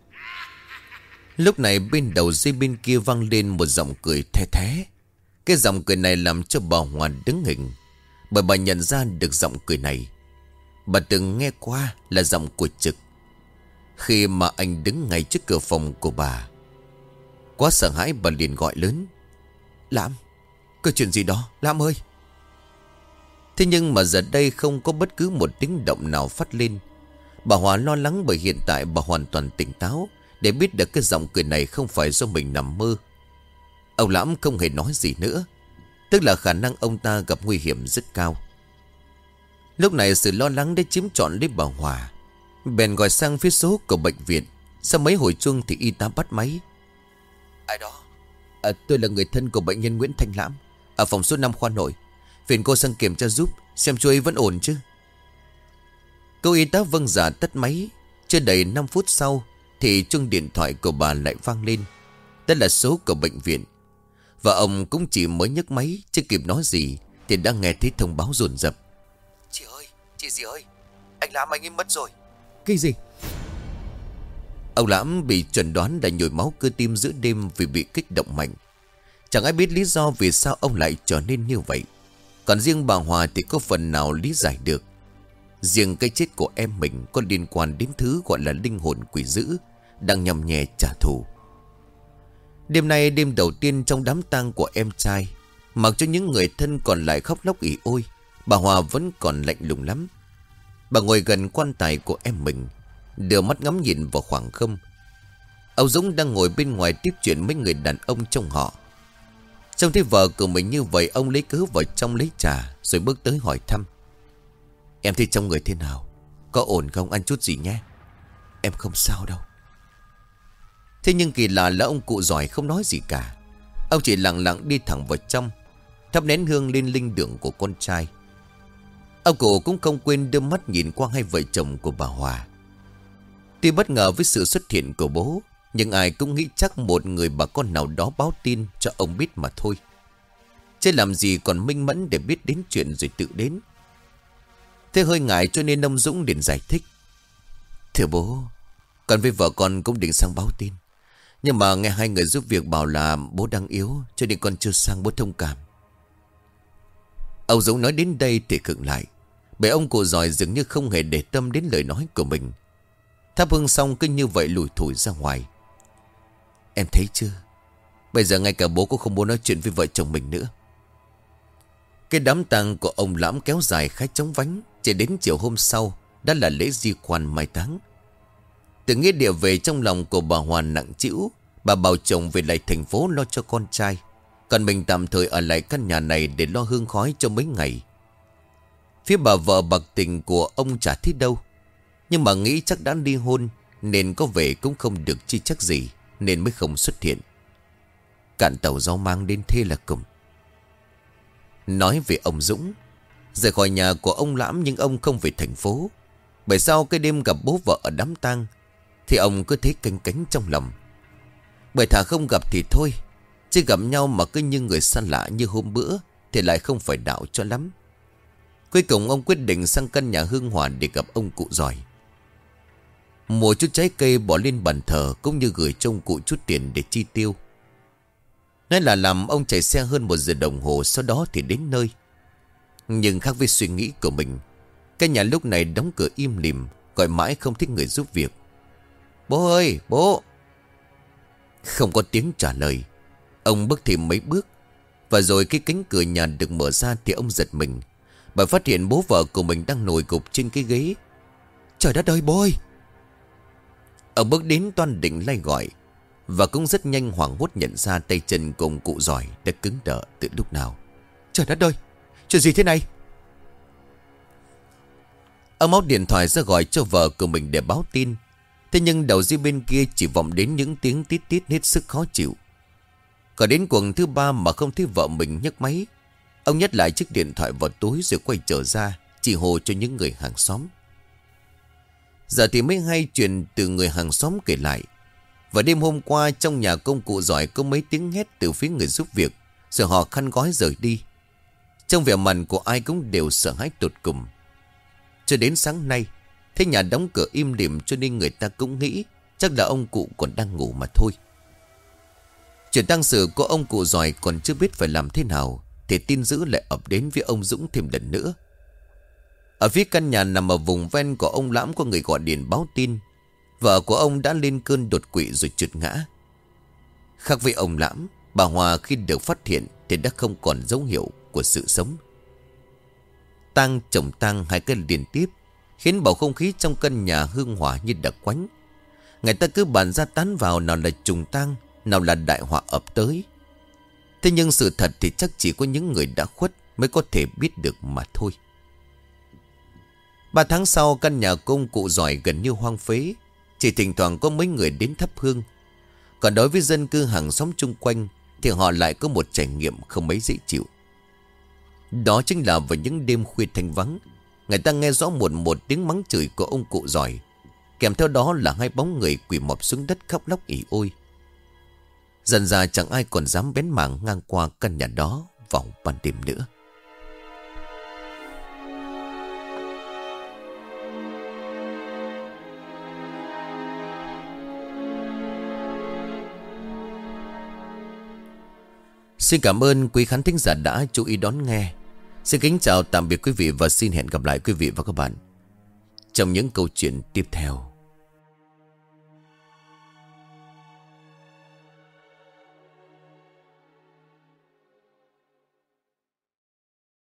Lúc này bên đầu dây bên kia vang lên một giọng cười the thé. Cái giọng cười này làm cho bà Hòa đứng hình, bởi bà nhận ra được giọng cười này. Bà từng nghe qua là giọng của Trực, khi mà anh đứng ngay trước cửa phòng của bà. Quá sợ hãi, bà liền gọi lớn. Lãm, có chuyện gì đó, Lãm ơi. Thế nhưng mà giờ đây không có bất cứ một tiếng động nào phát lên. Bà Hòa lo lắng bởi hiện tại bà hoàn toàn tỉnh táo để biết được cái giọng cười này không phải do mình nằm mơ. Ông Lãm không hề nói gì nữa, tức là khả năng ông ta gặp nguy hiểm rất cao. Lúc này sự lo lắng đã chiếm trọn lấy bà Hòa. Bèn gọi sang phía số của bệnh viện. Sau mấy hồi chuông thì y tá bắt máy. Ai đó? Tôi là người thân của bệnh nhân Nguyễn Thanh Lãm, ở phòng số 5 khoa nội. Phiền cô sang kiểm tra giúp, xem chú ấy vẫn ổn chứ. Cô y tá vâng dạ tắt máy. Chưa đầy 5 phút sau thì chuông điện thoại của bà lại vang lên. Đó là số của bệnh viện. Và ông cũng chỉ mới nhấc máy, chưa kịp nói gì thì đã nghe thấy thông báo dồn dập. Chị ơi, chị gì ơi, anh Lãm anh ấy mất rồi. Cái gì? Ông Lãm bị chẩn đoán là nhồi máu cơ tim giữa đêm vì bị kích động mạnh. Chẳng ai biết lý do vì sao ông lại trở nên như vậy. Còn riêng bà Hòa thì có phần nào lý giải được. Riêng cái chết của em mình có liên quan đến thứ gọi là linh hồn quỷ dữ đang nhằm nhẹ trả thù. Đêm nay đêm đầu tiên trong đám tang của em trai, mặc cho những người thân còn lại khóc lóc ỉ ôi, bà Hòa vẫn còn lạnh lùng lắm. Bà ngồi gần quan tài của em mình, đưa mắt ngắm nhìn vào khoảng không. Ông Dũng đang ngồi bên ngoài tiếp chuyện mấy người đàn ông trong họ. Trông thấy vợ của mình như vậy, ông lấy cớ vào trong lấy trà rồi bước tới hỏi thăm. Em thấy trong người thế nào? Có ổn không? Ăn chút gì nhé. Em không sao đâu. Thế nhưng kỳ lạ là ông cụ giỏi không nói gì cả. Ông chỉ lặng lặng đi thẳng vào trong, thắp nén hương lên linh đường của con trai. Ông cụ cũng không quên đưa mắt nhìn qua hai vợ chồng của bà Hòa. Tuy bất ngờ với sự xuất hiện của bố, nhưng ai cũng nghĩ chắc một người bà con nào đó báo tin cho ông biết mà thôi. Chứ làm gì còn minh mẫn để biết đến chuyện rồi tự đến. Thế hơi ngại cho nên ông Dũng liền giải thích. Thưa bố, con với vợ con cũng định sang báo tin, nhưng mà nghe hai người giúp việc bảo là bố đang yếu, cho nên con chưa sang, bố thông cảm. Ông Dũng nói đến đây thì khựng lại, bởi ông cụ giỏi dường như không hề để tâm đến lời nói của mình. Thắp hương xong cứ như vậy lủi thủi ra ngoài. Em thấy chưa, bây giờ ngay cả bố cũng không muốn nói chuyện với vợ chồng mình nữa. Cái đám tang của ông Lãm kéo dài khá chóng vánh. Chỉ đến chiều hôm sau đã là lễ di quan mai táng. Từ nghĩa địa về, trong lòng của bà Hoàn nặng trĩu. Bà bảo chồng về lại thành phố lo cho con trai, còn mình tạm thời ở lại căn nhà này để lo hương khói cho mấy ngày. Phía bà vợ bạc tình của ông chả thích đâu, nhưng mà nghĩ chắc đã ly hôn nên có về cũng không được chi chắc gì, nên mới không xuất hiện. Cạn tàu gió mang đến thế là cùng. Nói về ông Dũng, rời khỏi nhà của ông Lãm nhưng ông không về thành phố. Bởi sau cái đêm gặp bố vợ ở đám tang thì ông cứ thấy canh cánh trong lòng. Bởi thà không gặp thì thôi, chứ gặp nhau mà cứ như người xa lạ như hôm bữa thì lại không phải đạo cho lắm. Cuối cùng ông quyết định sang căn nhà hương hòa để gặp ông cụ giỏi. Mua chút trái cây bỏ lên bàn thờ, cũng như gửi cho ông cụ chút tiền để chi tiêu. Nói là làm, ông chạy xe hơn 1 giờ đồng hồ, sau đó thì đến nơi. Nhưng khác với suy nghĩ của mình, căn nhà lúc này đóng cửa im lìm, gọi mãi không thích người giúp việc. Bố ơi, bố! Không có tiếng trả lời. Ông bước thêm mấy bước, và rồi cái cánh cửa nhà được mở ra thì ông giật mình, bởi phát hiện bố vợ của mình đang ngồi gục trên cái ghế. Trời đất ơi, bố ơi! Ông bước đến toan định lay gọi, và cũng rất nhanh hoảng hốt nhận ra tay chân của ông cụ giỏi đã cứng đờ từ lúc nào. Trời đất ơi! Chuyện gì thế này? Ông móc điện thoại ra gọi cho vợ của mình để báo tin. Thế nhưng đầu dây bên kia chỉ vọng đến những tiếng tít tít hết sức khó chịu. Còn đến cuộc thứ 3 mà không thấy vợ mình nhấc máy. Ông nhét lại chiếc điện thoại vào túi rồi quay trở ra, chỉ hồ cho những người hàng xóm. Giờ thì mới hay chuyện từ người hàng xóm kể lại. Và đêm hôm qua trong nhà công cụ giỏi có mấy tiếng hét từ phía người giúp việc, rồi họ khăn gói rời đi. Trong vẻ mặt của ai cũng đều sợ hãi tột cùng. Cho đến sáng nay, thấy nhà đóng cửa im lìm, cho nên người ta cũng nghĩ chắc là ông cụ còn đang ngủ mà thôi. Chuyện tang sự của ông cụ giỏi còn chưa biết phải làm thế nào thì tin dữ lại ập đến với ông Dũng thêm lần nữa. Ở phía căn nhà nằm ở vùng ven của ông Lãm có người gọi điện báo tin vợ của ông đã lên cơn đột quỵ rồi trượt ngã. Khác với ông Lãm, bà Hòa khi được phát hiện thì đã không còn dấu hiệu của sự sống. Tang chồng tang hai cái liên tiếp khiến bầu không khí trong căn nhà hương hỏa như đặc quánh. Người ta cứ bàn ra tán vào, nào là trùng tang, nào là đại họa ập tới. Thế nhưng sự thật thì chắc chỉ có những người đã khuất mới có thể biết được mà thôi. 3 tháng sau, căn nhà của ông cụ giỏi gần như hoang phế, chỉ thỉnh thoảng có mấy người đến thắp hương. Còn đối với dân cư hàng xóm chung quanh thì họ lại có một trải nghiệm không mấy dễ chịu. Đó chính là vào những đêm khuya thanh vắng, người ta nghe rõ một tiếng mắng chửi của ông cụ giỏi, kèm theo đó là 2 bóng người quỳ mọp xuống đất khóc lóc ỉ ôi. Dần ra chẳng ai còn dám bén mảng ngang qua căn nhà đó vào ban đêm nữa. Xin cảm ơn quý khán thính giả đã chú ý đón nghe. Xin kính chào tạm biệt quý vị và xin hẹn gặp lại quý vị và các bạn trong những câu chuyện tiếp theo.